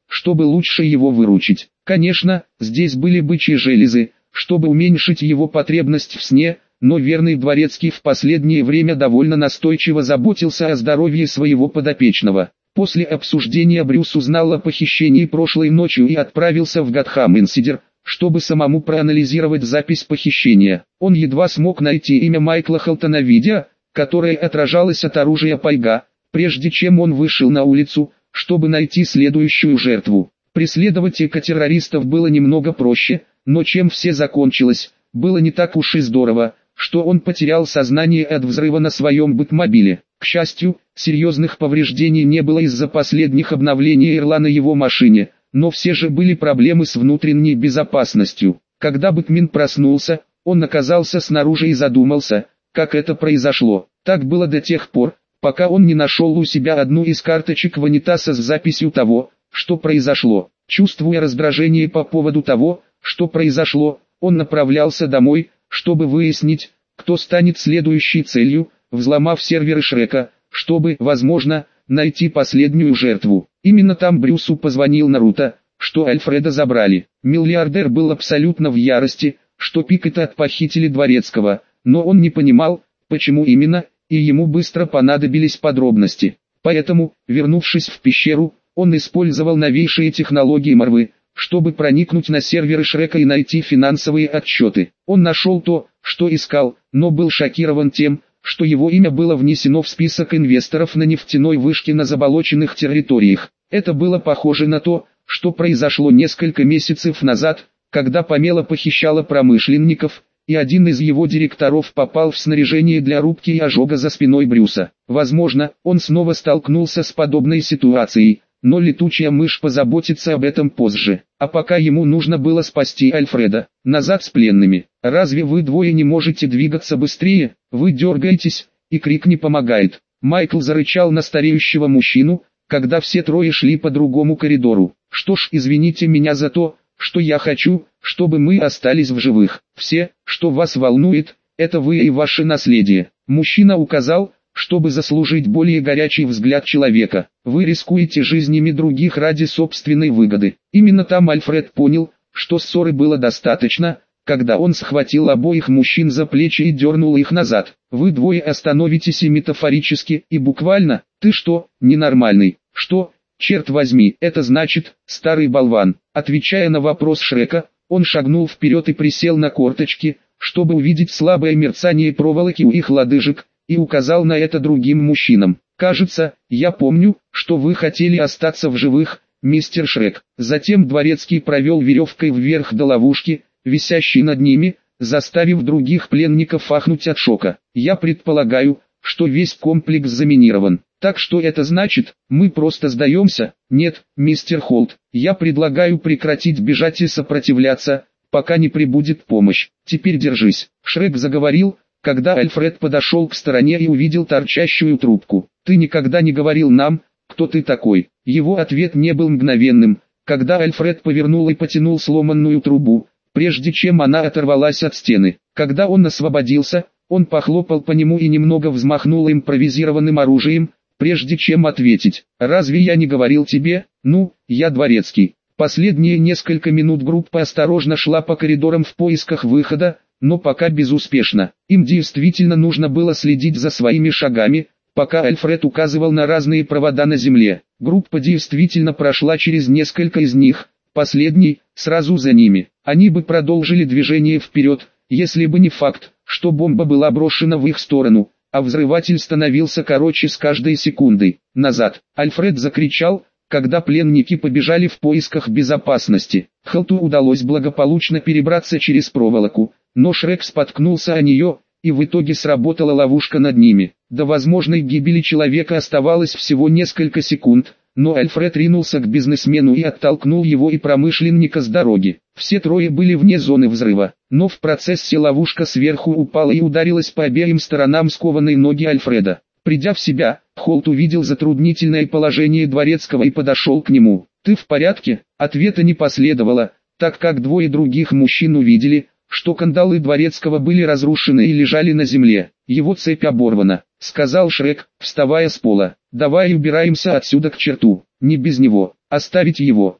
чтобы лучше его выручить. Конечно, здесь были бычьи железы, чтобы уменьшить его потребность в сне, но верный дворецкий в последнее время довольно настойчиво заботился о здоровье своего подопечного. После обсуждения Брюс узнал о похищении прошлой ночью и отправился в Готхэм-Инсидер, чтобы самому проанализировать запись похищения. Он едва смог найти имя Майкла Холтона в видео, которое отражалось от оружия Пайга, прежде чем он вышел на улицу, чтобы найти следующую жертву. Преследовать эко-террористов было немного проще, но чем все закончилось, было не так уж и здорово, что он потерял сознание от взрыва на своем бытмобиле. К счастью, серьезных повреждений не было из-за последних обновлений Эрла на его машине, но все же были проблемы с внутренней безопасностью. Когда Бэтмен проснулся, он оказался снаружи и задумался, как это произошло. Так было до тех пор, пока он не нашел у себя одну из карточек Ванитаса с записью того, что произошло. Чувствуя раздражение по поводу того, что произошло, он направлялся домой, чтобы выяснить, кто станет следующей целью, взломав серверы Шрека, чтобы, возможно, найти последнюю жертву. Именно там Брюсу позвонил Наруто, что Альфреда забрали. Миллиардер был абсолютно в ярости, что Пикета отпохитили дворецкого, но он не понимал, почему именно, и ему быстро понадобились подробности. Поэтому, вернувшись в пещеру, он использовал новейшие технологии Марвы, чтобы проникнуть на серверы Шрека и найти финансовые отчеты. Он нашел то, что искал, но был шокирован тем, что его имя было внесено в список инвесторов на нефтяной вышке на заболоченных территориях. Это было похоже на то, что произошло несколько месяцев назад, когда Памела похищала промышленников, и один из его директоров попал в снаряжение для рубки и ожога за спиной Брюса. Возможно, он снова столкнулся с подобной ситуацией, но летучая мышь позаботится об этом позже. А пока ему нужно было спасти Альфреда. Назад с пленными. Разве вы двое не можете двигаться быстрее? Вы дергаетесь, и крик не помогает. Майкл зарычал на стареющего мужчину, когда все трое шли по другому коридору. Что ж, извините меня за то, что я хочу, чтобы мы остались в живых. Все, что вас волнует, это вы и ваше наследие. Мужчина указал, чтобы заслужить более горячий взгляд человека. Вы рискуете жизнями других ради собственной выгоды. Именно там Альфред понял, что ссоры было достаточно, когда он схватил обоих мужчин за плечи и дернул их назад. Вы двое остановитесь и метафорически, и буквально. Ты что, ненормальный? Что, черт возьми, это значит, старый болван? Отвечая на вопрос Шрека, он шагнул вперед и присел на корточки, чтобы увидеть слабое мерцание проволоки у их лодыжек, и указал на это другим мужчинам. «Кажется, я помню, что вы хотели остаться в живых, мистер Шрек». Затем дворецкий провел веревкой вверх до ловушки, висящей над ними, заставив других пленников ахнуть от шока. «Я предполагаю, что весь комплекс заминирован. Так что это значит, мы просто сдаемся?» «Нет, мистер Холт, я предлагаю прекратить бежать и сопротивляться, пока не прибудет помощь. Теперь держись». Шрек заговорил, когда Альфред подошел к стороне и увидел торчащую трубку. «Ты никогда не говорил нам, кто ты такой». Его ответ не был мгновенным, когда Альфред повернул и потянул сломанную трубу, прежде чем она оторвалась от стены. Когда он освободился, он похлопал по нему и немного взмахнул импровизированным оружием, прежде чем ответить. «Разве я не говорил тебе? Ну, я дворецкий». Последние несколько минут группа осторожно шла по коридорам в поисках выхода, но пока безуспешно. Им действительно нужно было следить за своими шагами, пока Альфред указывал на разные провода на земле. Группа действительно прошла через несколько из них, последний, сразу за ними. Они бы продолжили движение вперед, если бы не факт, что бомба была брошена в их сторону, а взрыватель становился короче с каждой секундой. «Назад!» Альфред закричал, когда пленники побежали в поисках безопасности. Холту удалось благополучно перебраться через проволоку, но Шрек споткнулся о нее, и в итоге сработала ловушка над ними. До возможной гибели человека оставалось всего несколько секунд, но Альфред ринулся к бизнесмену и оттолкнул его и промышленника с дороги. Все трое были вне зоны взрыва, но в процессе ловушка сверху упала и ударилась по обеим сторонам скованной ноги Альфреда. Придя в себя, Холт увидел затруднительное положение дворецкого и подошел к нему. «Ты в порядке?» Ответа не последовало, так как двое других мужчин увидели, что кандалы дворецкого были разрушены и лежали на земле. «Его цепь оборвана», — сказал Шрек, вставая с пола. «Давай убираемся отсюда к черту, не без него, оставить его».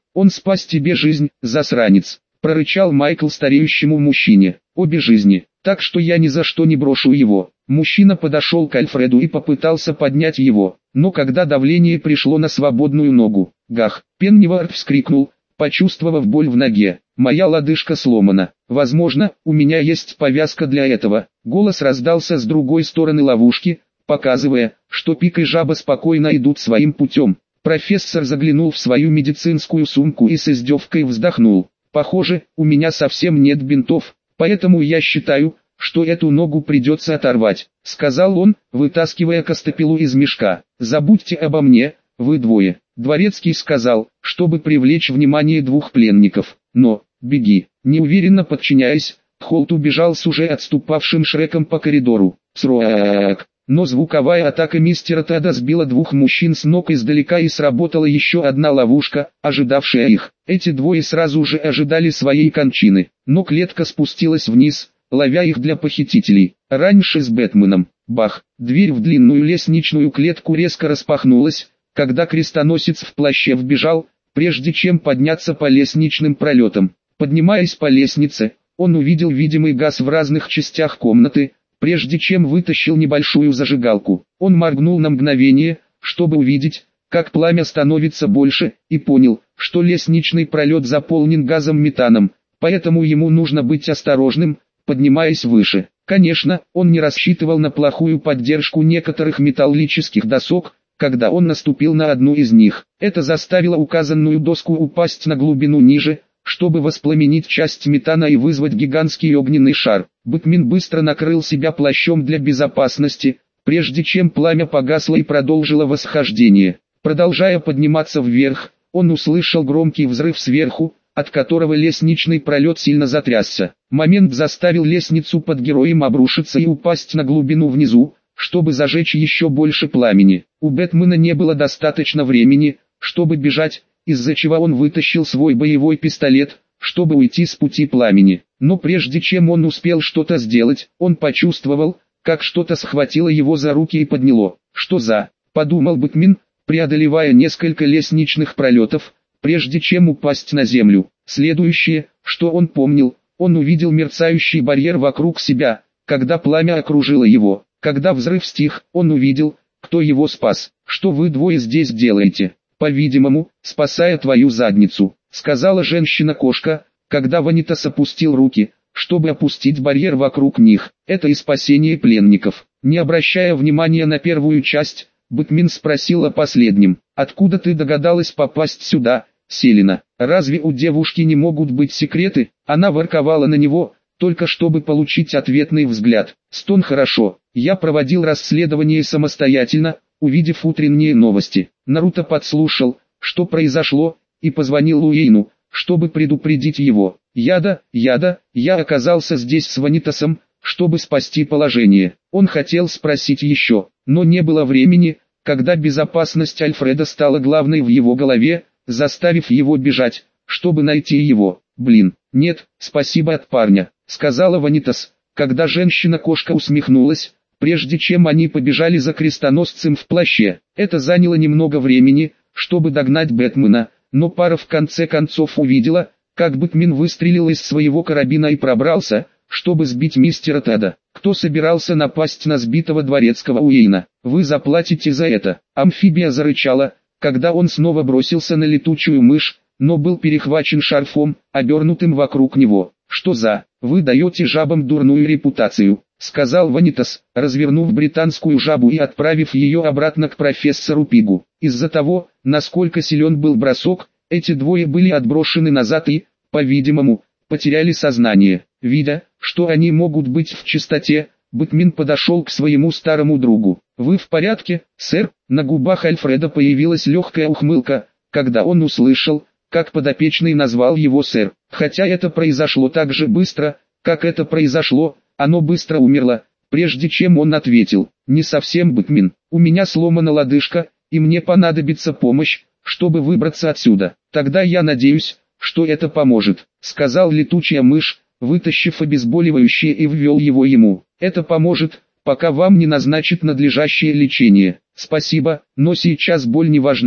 Он спас тебе жизнь, засранец, прорычал Майкл стареющему мужчине. Обе жизни, так что я ни за что не брошу его. Мужчина подошел к Альфреду и попытался поднять его, но когда давление пришло на свободную ногу, гах, Пеннивард вскрикнул, почувствовав боль в ноге. Моя лодыжка сломана. Возможно, у меня есть повязка для этого. Голос раздался с другой стороны ловушки, показывая, что Пик и Жаба спокойно идут своим путем. Профессор заглянул в свою медицинскую сумку и с издевкой вздохнул. Похоже, у меня совсем нет бинтов, поэтому я считаю, что эту ногу придется оторвать, сказал он, вытаскивая костопилу из мешка. Забудьте обо мне, вы двое. Дворецкий сказал, чтобы привлечь внимание двух пленников. Но, беги. Неуверенно подчиняясь, Холт убежал с уже отступавшим Шреком по коридору. Сроак. Но звуковая атака мистера Теда сбила двух мужчин с ног издалека и сработала еще одна ловушка, ожидавшая их. Эти двое сразу же ожидали своей кончины, но клетка спустилась вниз, ловя их для похитителей. Раньше с Бэтменом. Бах! Дверь в длинную лестничную клетку резко распахнулась, когда крестоносец в плаще вбежал, прежде чем подняться по лестничным пролетам. Поднимаясь по лестнице, он увидел видимый газ в разных частях комнаты, прежде чем вытащил небольшую зажигалку. Он моргнул на мгновение, чтобы увидеть, как пламя становится больше, и понял, что лестничный пролет заполнен газом-метаном, поэтому ему нужно быть осторожным, поднимаясь выше. Конечно, он не рассчитывал на плохую поддержку некоторых металлических досок, когда он наступил на одну из них. Это заставило указанную доску упасть на глубину ниже, чтобы воспламенить часть метана и вызвать гигантский огненный шар. Бэтмен быстро накрыл себя плащом для безопасности, прежде чем пламя погасло и продолжило восхождение. Продолжая подниматься вверх, он услышал громкий взрыв сверху, от которого лестничный пролет сильно затрясся. Момент заставил лестницу под героем обрушиться и упасть на глубину внизу, чтобы зажечь еще больше пламени. У Бэтмена не было достаточно времени, чтобы бежать, из-за чего он вытащил свой боевой пистолет, чтобы уйти с пути пламени. Но прежде чем он успел что-то сделать, он почувствовал, как что-то схватило его за руки и подняло. «Что за?» – подумал Бэтмен, преодолевая несколько лестничных пролетов, прежде чем упасть на землю. Следующее, что он помнил, он увидел мерцающий барьер вокруг себя, когда пламя окружило его. Когда взрыв стих, он увидел, кто его спас. «Что вы двое здесь делаете?» «По-видимому, спасая твою задницу», — сказала женщина-кошка, когда Ванитас опустил руки, чтобы опустить барьер вокруг них. «Это и спасение пленников». Не обращая внимания на первую часть, Бэтмен спросил о последнем. «Откуда ты догадалась попасть сюда, Селина? Разве у девушки не могут быть секреты?» Она ворковала на него, только чтобы получить ответный взгляд. «Стон хорошо. Я проводил расследование самостоятельно, увидев утренние новости. Наруто подслушал, что произошло, и позвонил Уэйну, чтобы предупредить его. Яда, яда, я оказался здесь с Ванитасом, чтобы спасти положение». Он хотел спросить еще, но не было времени, когда безопасность Альфреда стала главной в его голове, заставив его бежать, чтобы найти его. «Блин, нет, спасибо от парня», — сказала Ванитас, когда женщина-кошка усмехнулась, прежде чем они побежали за крестоносцем в плаще. Это заняло немного времени, чтобы догнать Бэтмена, но пара в конце концов увидела, как Бэтмен выстрелил из своего карабина и пробрался, чтобы сбить мистера Теда. «Кто собирался напасть на сбитого дворецкого Уэйна? Вы заплатите за это». Амфибия зарычала, когда он снова бросился на летучую мышь, но был перехвачен шарфом, обернутым вокруг него. «Что за? Вы даете жабам дурную репутацию», — сказал Ванитас, развернув британскую жабу и отправив ее обратно к профессору Пигу. Из-за того, насколько силен был бросок, эти двое были отброшены назад и, по-видимому, потеряли сознание. Видя, что они могут быть в чистоте, Бэтмен подошел к своему старому другу. «Вы в порядке, сэр?» На губах Альфреда появилась легкая ухмылка, когда он услышал, как подопечный назвал его сэр. Хотя это произошло так же быстро, как это произошло, оно быстро умерло, прежде чем он ответил. «Не совсем, Бэтмен, у меня сломана лодыжка, и мне понадобится помощь, чтобы выбраться отсюда. Тогда я надеюсь, что это поможет», — сказал летучая мышь, вытащив обезболивающее и ввел его ему. «Это поможет, пока вам не назначат надлежащее лечение. Спасибо, но сейчас боль не важна.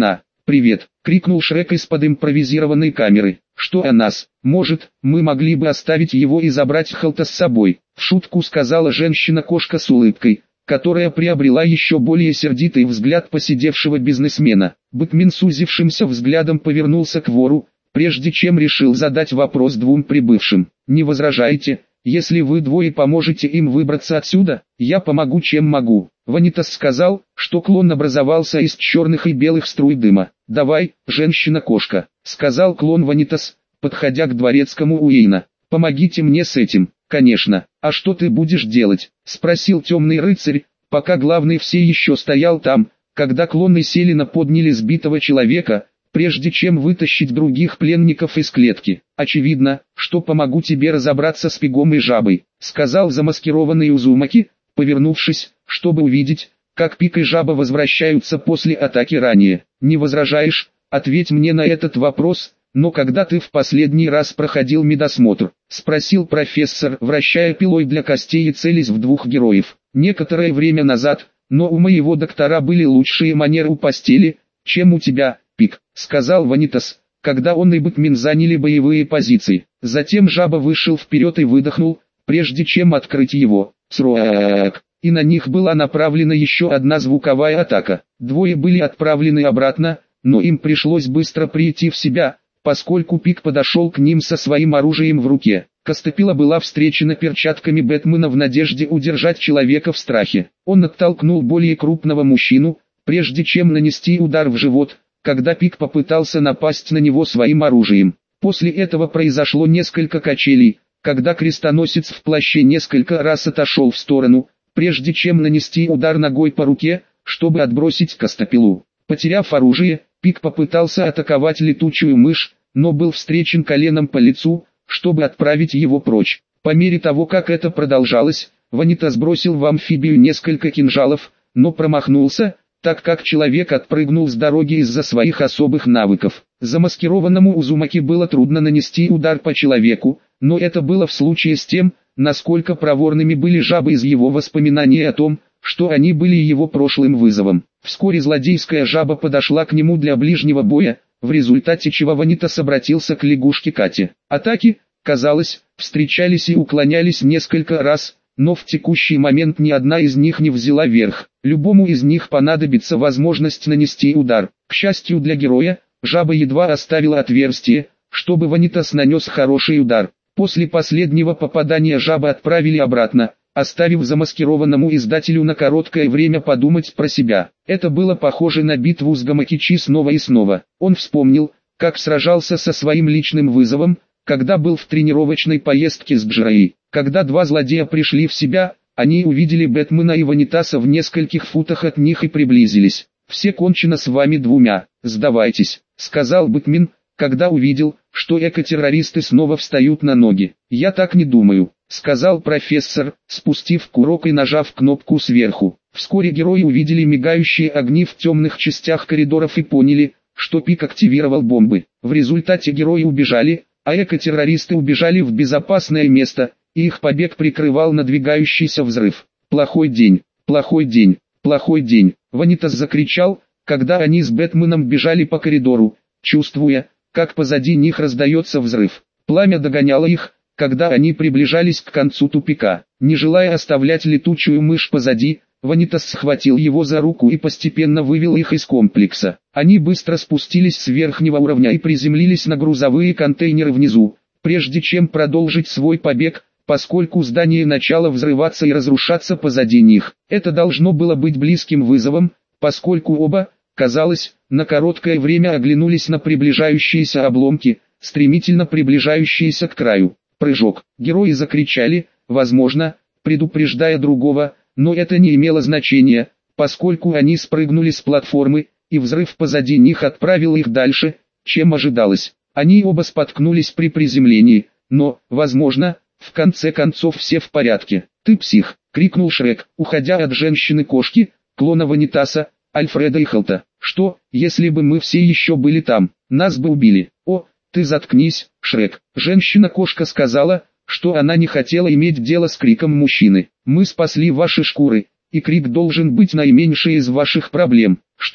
«Привет!» — крикнул Шрек из-под импровизированной камеры. «Что о нас? Может, мы могли бы оставить его и забрать Халта с собой?» — в шутку сказала женщина-кошка с улыбкой, которая приобрела еще более сердитый взгляд посидевшего бизнесмена. Бэтмен сузившимся взглядом повернулся к вору, прежде чем решил задать вопрос двум прибывшим. «Не возражаете, если вы двое поможете им выбраться отсюда? Я помогу чем могу». Ванитас сказал, что клон образовался из черных и белых струй дыма. «Давай, женщина-кошка», — сказал клон Ванитас, подходя к дворецкому Уэйна. «Помогите мне с этим». «Конечно. А что ты будешь делать?» — спросил темный рыцарь, пока главный все еще стоял там, когда клоны сели на подняли сбитого человека, прежде чем вытащить других пленников из клетки. «Очевидно, что помогу тебе разобраться с Пигом и Жабой», — сказал замаскированный Узумаки, повернувшись, чтобы увидеть, как Пиг и Жаба возвращаются после атаки ранее. «Не возражаешь? Ответь мне на этот вопрос, но когда ты в последний раз проходил медосмотр?» — спросил профессор, вращая пилой для костей и целясь в двух героев. «Некоторое время назад, но у моего доктора были лучшие манеры у постели, чем у тебя, Пиг», — сказал Ванитас, когда он и Бэтмен заняли боевые позиции. Затем Жаба вышел вперед и выдохнул, прежде чем открыть его. Срок. И на них была направлена еще одна звуковая атака. Двое были отправлены обратно, но им пришлось быстро прийти в себя, поскольку Пиг подошел к ним со своим оружием в руке. Кастапила была встречена перчатками Бэтмена в надежде удержать человека в страхе. Он оттолкнул более крупного мужчину, прежде чем нанести удар в живот, когда Пиг попытался напасть на него своим оружием. После этого произошло несколько качелей, когда крестоносец в плаще несколько раз отошел в сторону, прежде чем нанести удар ногой по руке, чтобы отбросить Кастапилу. Потеряв оружие, Пиг попытался атаковать летучую мышь, но был встречен коленом по лицу, чтобы отправить его прочь. По мере того, как это продолжалось, Ванита сбросил в амфибию несколько кинжалов, но промахнулся, так как человек отпрыгнул с дороги из-за своих особых навыков. Замаскированному Узумаки было трудно нанести удар по человеку, но это было в случае с тем, насколько проворными были Жабы из его воспоминаний о том, что они были его прошлым вызовом. Вскоре злодейская Жаба подошла к нему для ближнего боя, в результате чего Ванитас обратился к лягушке Кате. Атаки, казалось, встречались и уклонялись несколько раз, но в текущий момент ни одна из них не взяла верх. Любому из них понадобится возможность нанести удар. К счастью для героя, Жаба едва оставила отверстие, чтобы Ванитас нанес хороший удар. После последнего попадания Жабы отправили обратно, оставив замаскированному издателю на короткое время подумать про себя. Это было похоже на битву с Гамакичи снова и снова. Он вспомнил, как сражался со своим личным вызовом, когда был в тренировочной поездке с Джираи. Когда два злодея пришли в себя, они увидели Бэтмена и Ванитаса в нескольких футах от них и приблизились. «Все кончено с вами двумя, сдавайтесь», — сказал Бэтмен, когда увидел, что эко-террористы снова встают на ноги. «Я так не думаю», — сказал профессор, спустив курок и нажав кнопку сверху. Вскоре герои увидели мигающие огни в темных частях коридоров и поняли, что Пиг активировал бомбы. В результате герои убежали, а эко-террористы убежали в безопасное место, и их побег прикрывал надвигающийся взрыв. «Плохой день, плохой день, плохой день», — Ванитас закричал, когда они с Бэтменом бежали по коридору, чувствуя, как позади них раздается взрыв. Пламя догоняло их, когда они приближались к концу тупика. Не желая оставлять летучую мышь позади, Ванитас схватил его за руку и постепенно вывел их из комплекса. Они быстро спустились с верхнего уровня и приземлились на грузовые контейнеры внизу, прежде чем продолжить свой побег, поскольку здание начало взрываться и разрушаться позади них. Это должно было быть близким вызовом, поскольку оба, казалось, на короткое время оглянулись на приближающиеся обломки, стремительно приближающиеся к краю. Прыжок. Герои закричали, возможно, предупреждая другого, но это не имело значения, поскольку они спрыгнули с платформы, и взрыв позади них отправил их дальше, чем ожидалось. Они оба споткнулись при приземлении, но, возможно, в конце концов все в порядке. «Ты псих!» — крикнул Шрек, уходя от женщины-кошки, клона Ванитаса, Альфреда и Халта. «Что, если бы мы все еще были там? Нас бы убили!» «О, ты заткнись, Шрек!» Женщина-кошка сказала, что она не хотела иметь дело с криком мужчины. «Мы спасли ваши шкуры, и крик должен быть наименьшей из ваших проблем». «Что,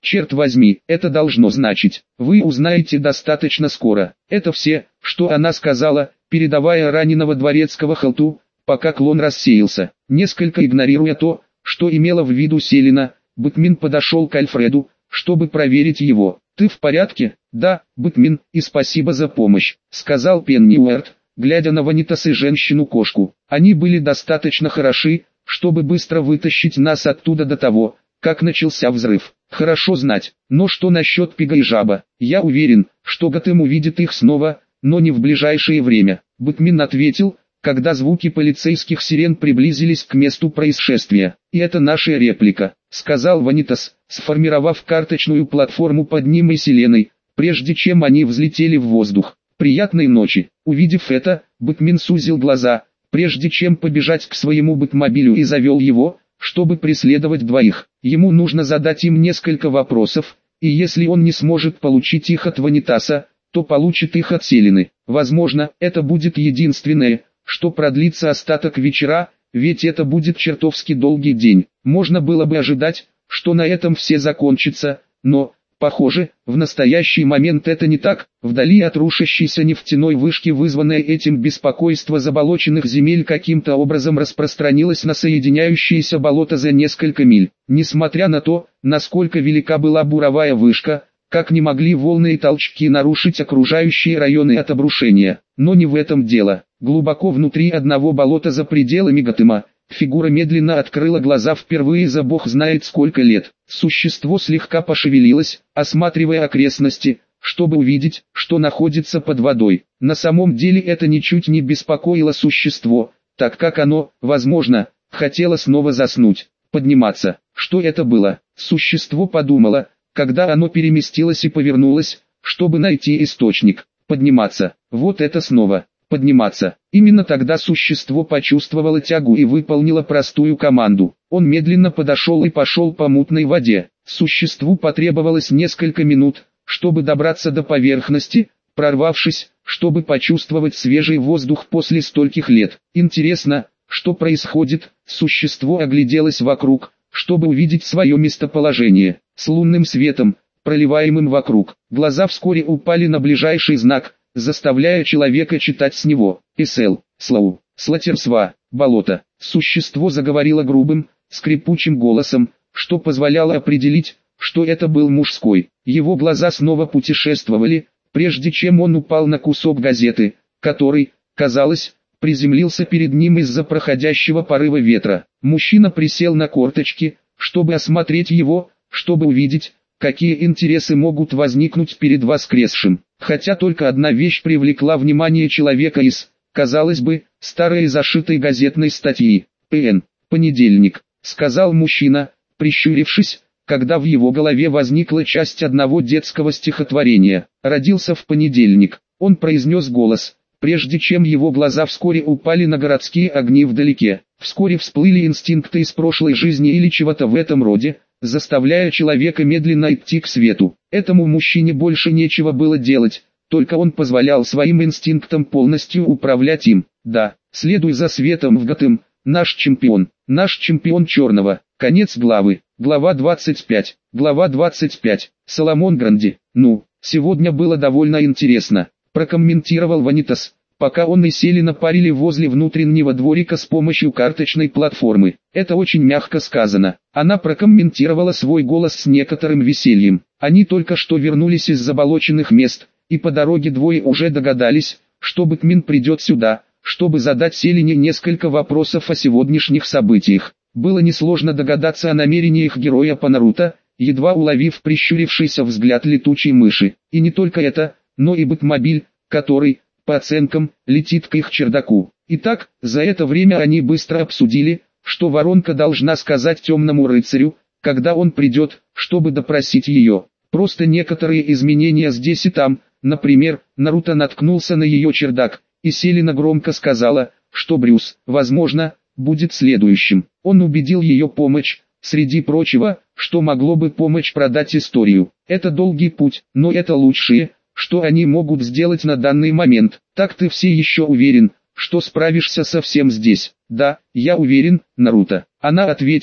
Черт возьми, это должно значить, вы узнаете достаточно скоро. Это все, что она сказала, передавая раненого дворецкого Халту, пока клон рассеялся. Несколько игнорируя то, что имела в виду Селина, Бэтмен подошел к Альфреду, чтобы проверить его. «Ты в порядке?» «Да, Бэтмен, и спасибо за помощь», — сказал Пенниуэрт, глядя на Ванитас и женщину-кошку. «Они были достаточно хороши, чтобы быстро вытащить нас оттуда до того, как начался взрыв. Хорошо знать, но что насчет Пига и Жаба? Я уверен, что Готэм увидит их снова, но не в ближайшее время». Бэтмен ответил, когда звуки полицейских сирен приблизились к месту происшествия. «И это наша реплика», — сказал Ванитас, сформировав карточную платформу под ним и Селеной, прежде чем они взлетели в воздух. «Приятной ночи». Увидев это, Бэтмен сузил глаза, прежде чем побежать к своему бэтмобилю, и завел его, чтобы преследовать двоих. Ему нужно задать им несколько вопросов, и если он не сможет получить их от Ванитаса, то получит их от Селены. Возможно, это будет единственное, что продлится остаток вечера, ведь это будет чертовски долгий день. Можно было бы ожидать, что на этом все закончится, но, похоже, в настоящий момент это не так. Вдали от рушащейся нефтяной вышки, вызванное этим беспокойство заболоченных земель, каким-то образом распространилось на соединяющиеся болота за несколько миль. Несмотря на то, насколько велика была буровая вышка, как не могли волны и толчки нарушить окружающие районы от обрушения. Но не в этом дело. Глубоко внутри одного болота за пределами Готэма, фигура медленно открыла глаза впервые за бог знает сколько лет. Существо слегка пошевелилось, осматривая окрестности, чтобы увидеть, что находится под водой. На самом деле это ничуть не беспокоило существо, так как оно, возможно, хотело снова заснуть, подниматься. Что это было? Существо подумало, когда оно переместилось и повернулось, чтобы найти источник. Подниматься. Вот это снова. Подниматься. Именно тогда существо почувствовало тягу и выполнило простую команду. Он медленно подошел и пошел по мутной воде. Существу потребовалось несколько минут, чтобы добраться до поверхности, прорвавшись, чтобы почувствовать свежий воздух после стольких лет. Интересно, что происходит? Существо огляделось вокруг, чтобы увидеть свое местоположение. С лунным светом, проливаемым вокруг, глаза вскоре упали на ближайший знак, заставляя человека читать с него. «Эсэл, Слоу, Слатерсва, болото». Существо заговорило грубым, скрипучим голосом, что позволяло определить, что это был мужской. Его глаза снова путешествовали, прежде чем он упал на кусок газеты, который, казалось, приземлился перед ним из-за проходящего порыва ветра. Мужчина присел на корточки, чтобы осмотреть его, чтобы увидеть, какие интересы могут возникнуть перед воскресшим. Хотя только одна вещь привлекла внимание человека из, казалось бы, старой зашитой газетной статьи. «П.Н. Понедельник», — сказал мужчина, прищурившись, когда в его голове возникла часть одного детского стихотворения. «Родился в понедельник», — он произнес голос, прежде чем его глаза вскоре упали на городские огни вдалеке. Вскоре всплыли инстинкты из прошлой жизни или чего-то в этом роде, заставляя человека медленно идти к свету. Этому мужчине больше нечего было делать, только он позволял своим инстинктам полностью управлять им. «Да, следуй за светом в Готэм, наш чемпион, наш чемпион черного». Конец главы. Глава двадцать пять. Глава двадцать пять. Соломон Гранди. «Ну, сегодня было довольно интересно», — прокомментировал Ванитас, пока он и Селена парили возле внутреннего дворика с помощью карточной платформы. «Это очень мягко сказано». Она прокомментировала свой голос с некоторым весельем. Они только что вернулись из заболоченных мест, и по дороге двое уже догадались, что Бэтмен придет сюда, чтобы задать Селене несколько вопросов о сегодняшних событиях. Было несложно догадаться о намерениях героя по Наруто, едва уловив прищурившийся взгляд летучей мыши. И не только это, но и Бэтмобиль, который, по оценкам, летит к их чердаку. Итак, за это время они быстро обсудили, что Воронка должна сказать Темному Рыцарю, когда он придет, чтобы допросить ее. Просто некоторые изменения здесь и там, например, Наруто наткнулся на ее чердак, и Селена громко сказала, что Брюс, возможно, будет следующим. Он убедил ее помочь, среди прочего, что могло бы помочь продать историю. Это долгий путь, но это лучшее, что они могут сделать на данный момент. Так ты все еще уверен, что справишься со всем здесь? Да, я уверен, Наруто. Она ответила,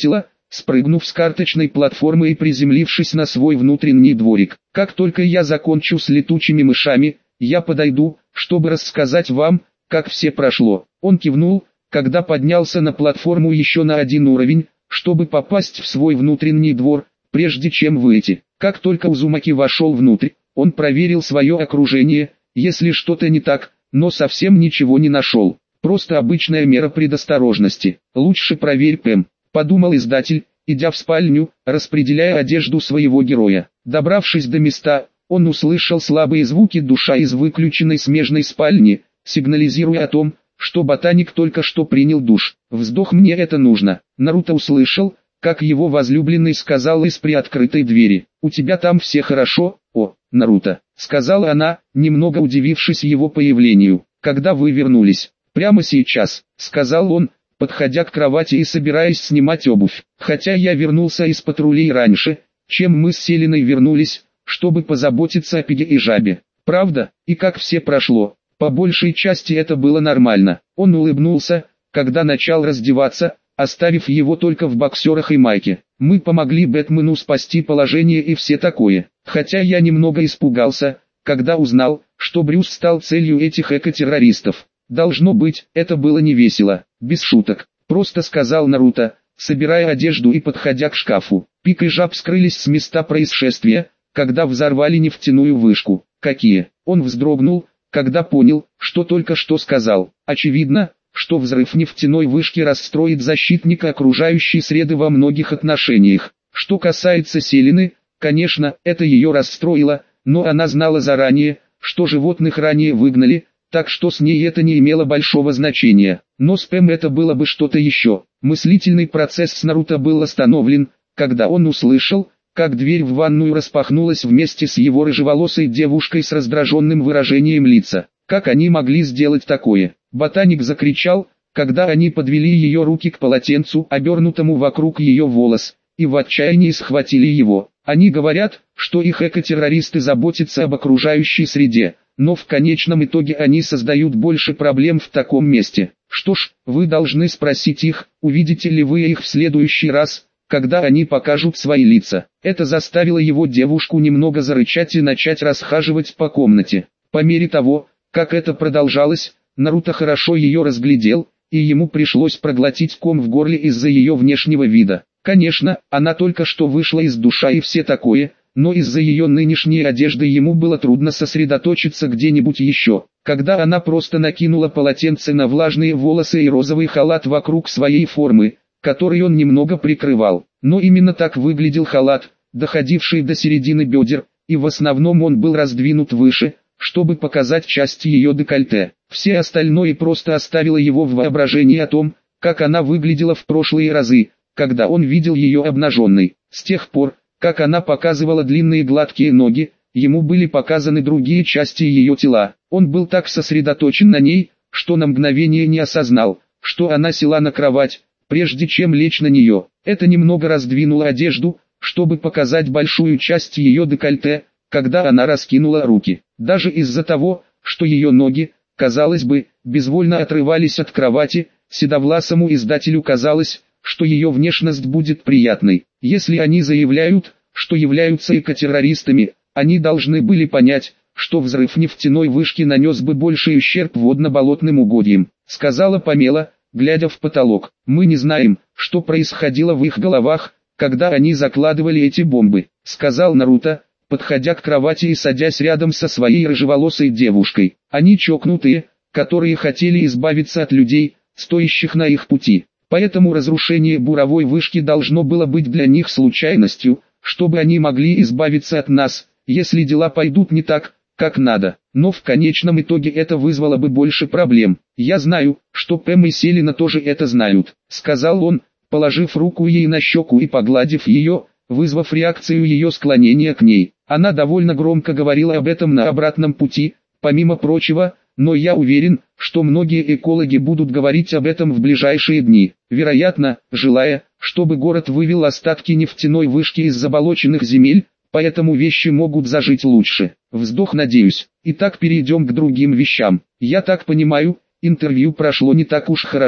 спрыгнув с карточной платформы и приземлившись на свой внутренний дворик. Как только я закончу с летучими мышами, я подойду, чтобы рассказать вам, как все прошло. Он кивнул, когда поднялся на платформу еще на один уровень, чтобы попасть в свой внутренний двор, прежде чем выйти. Как только Узумаки вошел внутрь, он проверил свое окружение, если что-то не так, но совсем ничего не нашел. Просто обычная мера предосторожности. Лучше проверь Пэм, подумал издатель, идя в спальню, распределяя одежду своего героя. Добравшись до места, он услышал слабые звуки душа из выключенной смежной спальни, сигнализируя о том, что ботаник только что принял душ. Вздох, мне это нужно. Наруто услышал, как его возлюбленный сказал из приоткрытой двери: «У тебя там все хорошо, о, Наруто», — сказала она, немного удивившись его появлению. «Когда вы вернулись?» «Прямо сейчас», — сказал он, подходя к кровати и собираясь снимать обувь. «Хотя я вернулся из патрулей раньше, чем мы с Селиной вернулись, чтобы позаботиться о Пиге и Жабе. Правда? И как все прошло?» По большей части это было нормально. Он улыбнулся, когда начал раздеваться, оставив его только в боксерах и майке. «Мы помогли Бэтмену спасти положение и все такое. Хотя я немного испугался, когда узнал, что Брюс стал целью этих эко-террористов. Должно быть, это было не весело, без шуток», — просто сказал Наруто, собирая одежду и подходя к шкафу. Пик и Жаб скрылись с места происшествия, когда взорвали нефтяную вышку. «Какие?» Он вздрогнул, когда понял, что только что сказал. Очевидно, что взрыв нефтяной вышки расстроит защитника окружающей среды во многих отношениях. Что касается Селины, конечно, это ее расстроило, но она знала заранее, что животных ранее выгнали, так что с ней это не имело большого значения. Но с Пэм это было бы что-то еще. Мыслительный процесс с Наруто был остановлен, когда он услышал, как дверь в ванную распахнулась вместе с его рыжеволосой девушкой с раздраженным выражением лица. Как они могли сделать такое? Ботаник закричал, когда они подвели ее руки к полотенцу, обернутому вокруг ее волос, и в отчаянии схватили его. Они говорят, что их эко-террористы заботятся об окружающей среде, но в конечном итоге они создают больше проблем в таком месте. Что ж, вы должны спросить их, увидите ли вы их в следующий раз, когда они покажут свои лица. Это заставило его девушку немного зарычать и начать расхаживать по комнате. По мере того, как это продолжалось, Наруто хорошо ее разглядел, и ему пришлось проглотить ком в горле из-за ее внешнего вида. Конечно, она только что вышла из душа и все такое, но из-за ее нынешней одежды ему было трудно сосредоточиться где-нибудь еще. Когда она просто накинула полотенце на влажные волосы и розовый халат вокруг своей формы, который он немного прикрывал. Но именно так выглядел халат, доходивший до середины бедер, и в основном он был раздвинут выше, чтобы показать части ее декольте. Все остальное просто оставило его в воображении о том, как она выглядела в прошлые разы, когда он видел ее обнаженной. С тех пор, как она показывала длинные гладкие ноги, ему были показаны другие части ее тела. Он был так сосредоточен на ней, что на мгновение не осознал, что она села на кровать, прежде чем лечь на нее. Это немного раздвинуло одежду, чтобы показать большую часть ее декольте, когда она раскинула руки. Даже из-за того, что ее ноги, казалось бы, безвольно отрывались от кровати, седовласому издателю казалось, что ее внешность будет приятной. Если они заявляют, что являются экотеррористами, они должны были понять, что взрыв нефтяной вышки нанес бы больший ущерб водно-болотным угодьям, сказала Памела, глядя в потолок. «Мы не знаем, что происходило в их головах, когда они закладывали эти бомбы», сказал Наруто, подходя к кровати и садясь рядом со своей рыжеволосой девушкой. «Они чокнутые, которые хотели избавиться от людей, стоящих на их пути. Поэтому разрушение буровой вышки должно было быть для них случайностью, чтобы они могли избавиться от нас, если дела пойдут не так, как надо. Но в конечном итоге это вызвало бы больше проблем. Я знаю, что Пэм и Селина тоже это знают», сказал он, положив руку ей на щеку и погладив ее, вызвав реакцию ее склонения к ней. Она довольно громко говорила об этом на обратном пути, помимо прочего, но я уверен, что многие экологи будут говорить об этом в ближайшие дни, вероятно, желая, чтобы город вывел остатки нефтяной вышки из заболоченных земель, поэтому вещи могут зажить лучше. Вздох, надеюсь. Итак, перейдем к другим вещам. Я так понимаю, интервью прошло не так уж хорошо.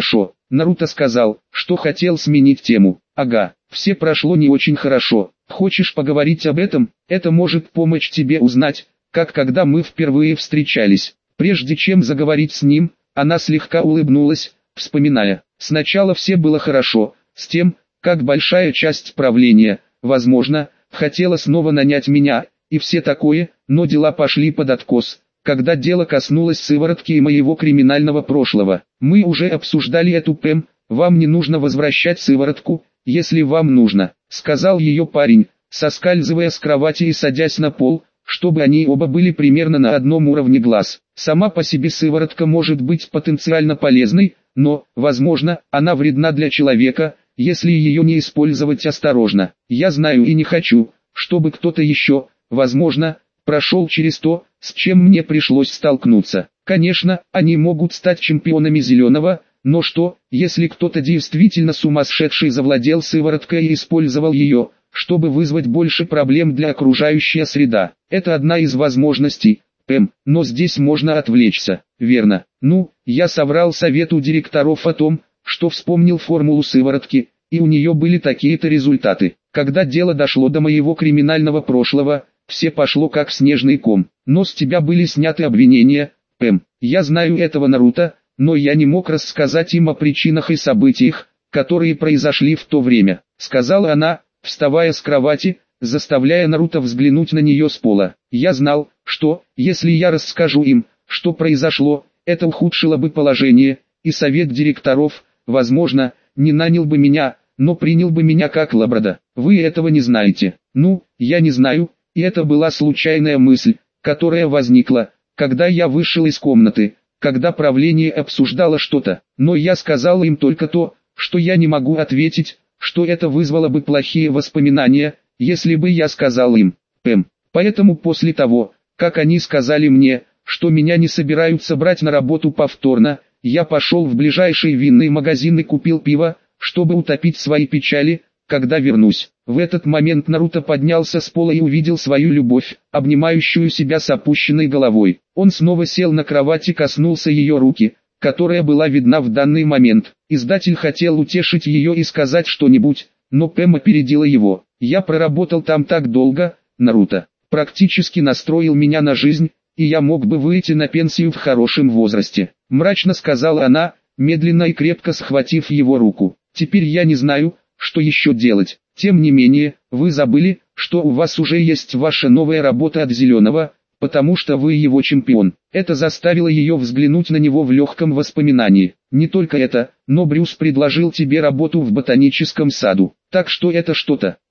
Наруто сказал, что хотел сменить тему. Ага, все прошло не очень хорошо. Хочешь поговорить об этом? Это может помочь тебе узнать, как когда мы впервые встречались. Прежде чем заговорить с ним, она слегка улыбнулась, вспоминая. Сначала все было хорошо, с тем, как большая часть правления, возможно, хотела снова нанять меня, и все такое, но дела пошли под откос, когда дело коснулось сыворотки и моего криминального прошлого. Мы уже обсуждали эту Пэм, вам не нужно возвращать сыворотку, если вам нужно, сказал ее парень, соскальзывая с кровати и садясь на пол, чтобы они оба были примерно на одном уровне глаз. Сама по себе сыворотка может быть потенциально полезной, но, возможно, она вредна для человека, если ее не использовать осторожно. Я знаю и не хочу, чтобы кто-то еще, возможно, прошел через то, с чем мне пришлось столкнуться. Конечно, они могут стать чемпионами зеленого, но что, если кто-то действительно сумасшедший завладел сывороткой и использовал ее, чтобы вызвать больше проблем для окружающей среды? Это одна из возможностей, Пэм, но здесь можно отвлечься, верно? Ну, я соврал совету директоров о том, что вспомнил формулу сыворотки, и у нее были такие-то результаты. Когда дело дошло до моего криминального прошлого, все пошло как снежный ком. Но с тебя были сняты обвинения, Пэм. Я знаю этого Наруто, но я не мог рассказать им о причинах и событиях, которые произошли в то время, сказала она, вставая с кровати, заставляя Наруто взглянуть на нее с пола. Я знал, что, если я расскажу им, что произошло, это ухудшило бы положение, и совет директоров, возможно, не нанял бы меня, но принял бы меня как лабрадора. Вы этого не знаете. Ну, я не знаю, и это была случайная мысль, которая возникла, когда я вышел из комнаты, когда правление обсуждало что-то, но я сказал им только то, что я не могу ответить, что это вызвало бы плохие воспоминания, если бы я сказал им, Пэм. Поэтому после того, как они сказали мне, что меня не собираются брать на работу повторно, я пошел в ближайший винный магазин и купил пиво, чтобы утопить свои печали, когда вернусь. В этот момент Наруто поднялся с пола и увидел свою любовь, обнимающую себя с опущенной головой. Он снова сел на кровать и коснулся ее руки, которая была видна в данный момент. Издатель хотел утешить ее и сказать что-нибудь, но Пэм опередила его. «Я проработал там так долго, Наруто, практически настроил меня на жизнь, и я мог бы выйти на пенсию в хорошем возрасте», мрачно сказала она, медленно и крепко схватив его руку. «Теперь я не знаю, что еще делать. Тем не менее, вы забыли, что у вас уже есть ваша новая работа от Зеленого, потому что вы его чемпион». Это заставило ее взглянуть на него в легком воспоминании. «Не только это, но Брюс предложил тебе работу в ботаническом саду, так что это что-то».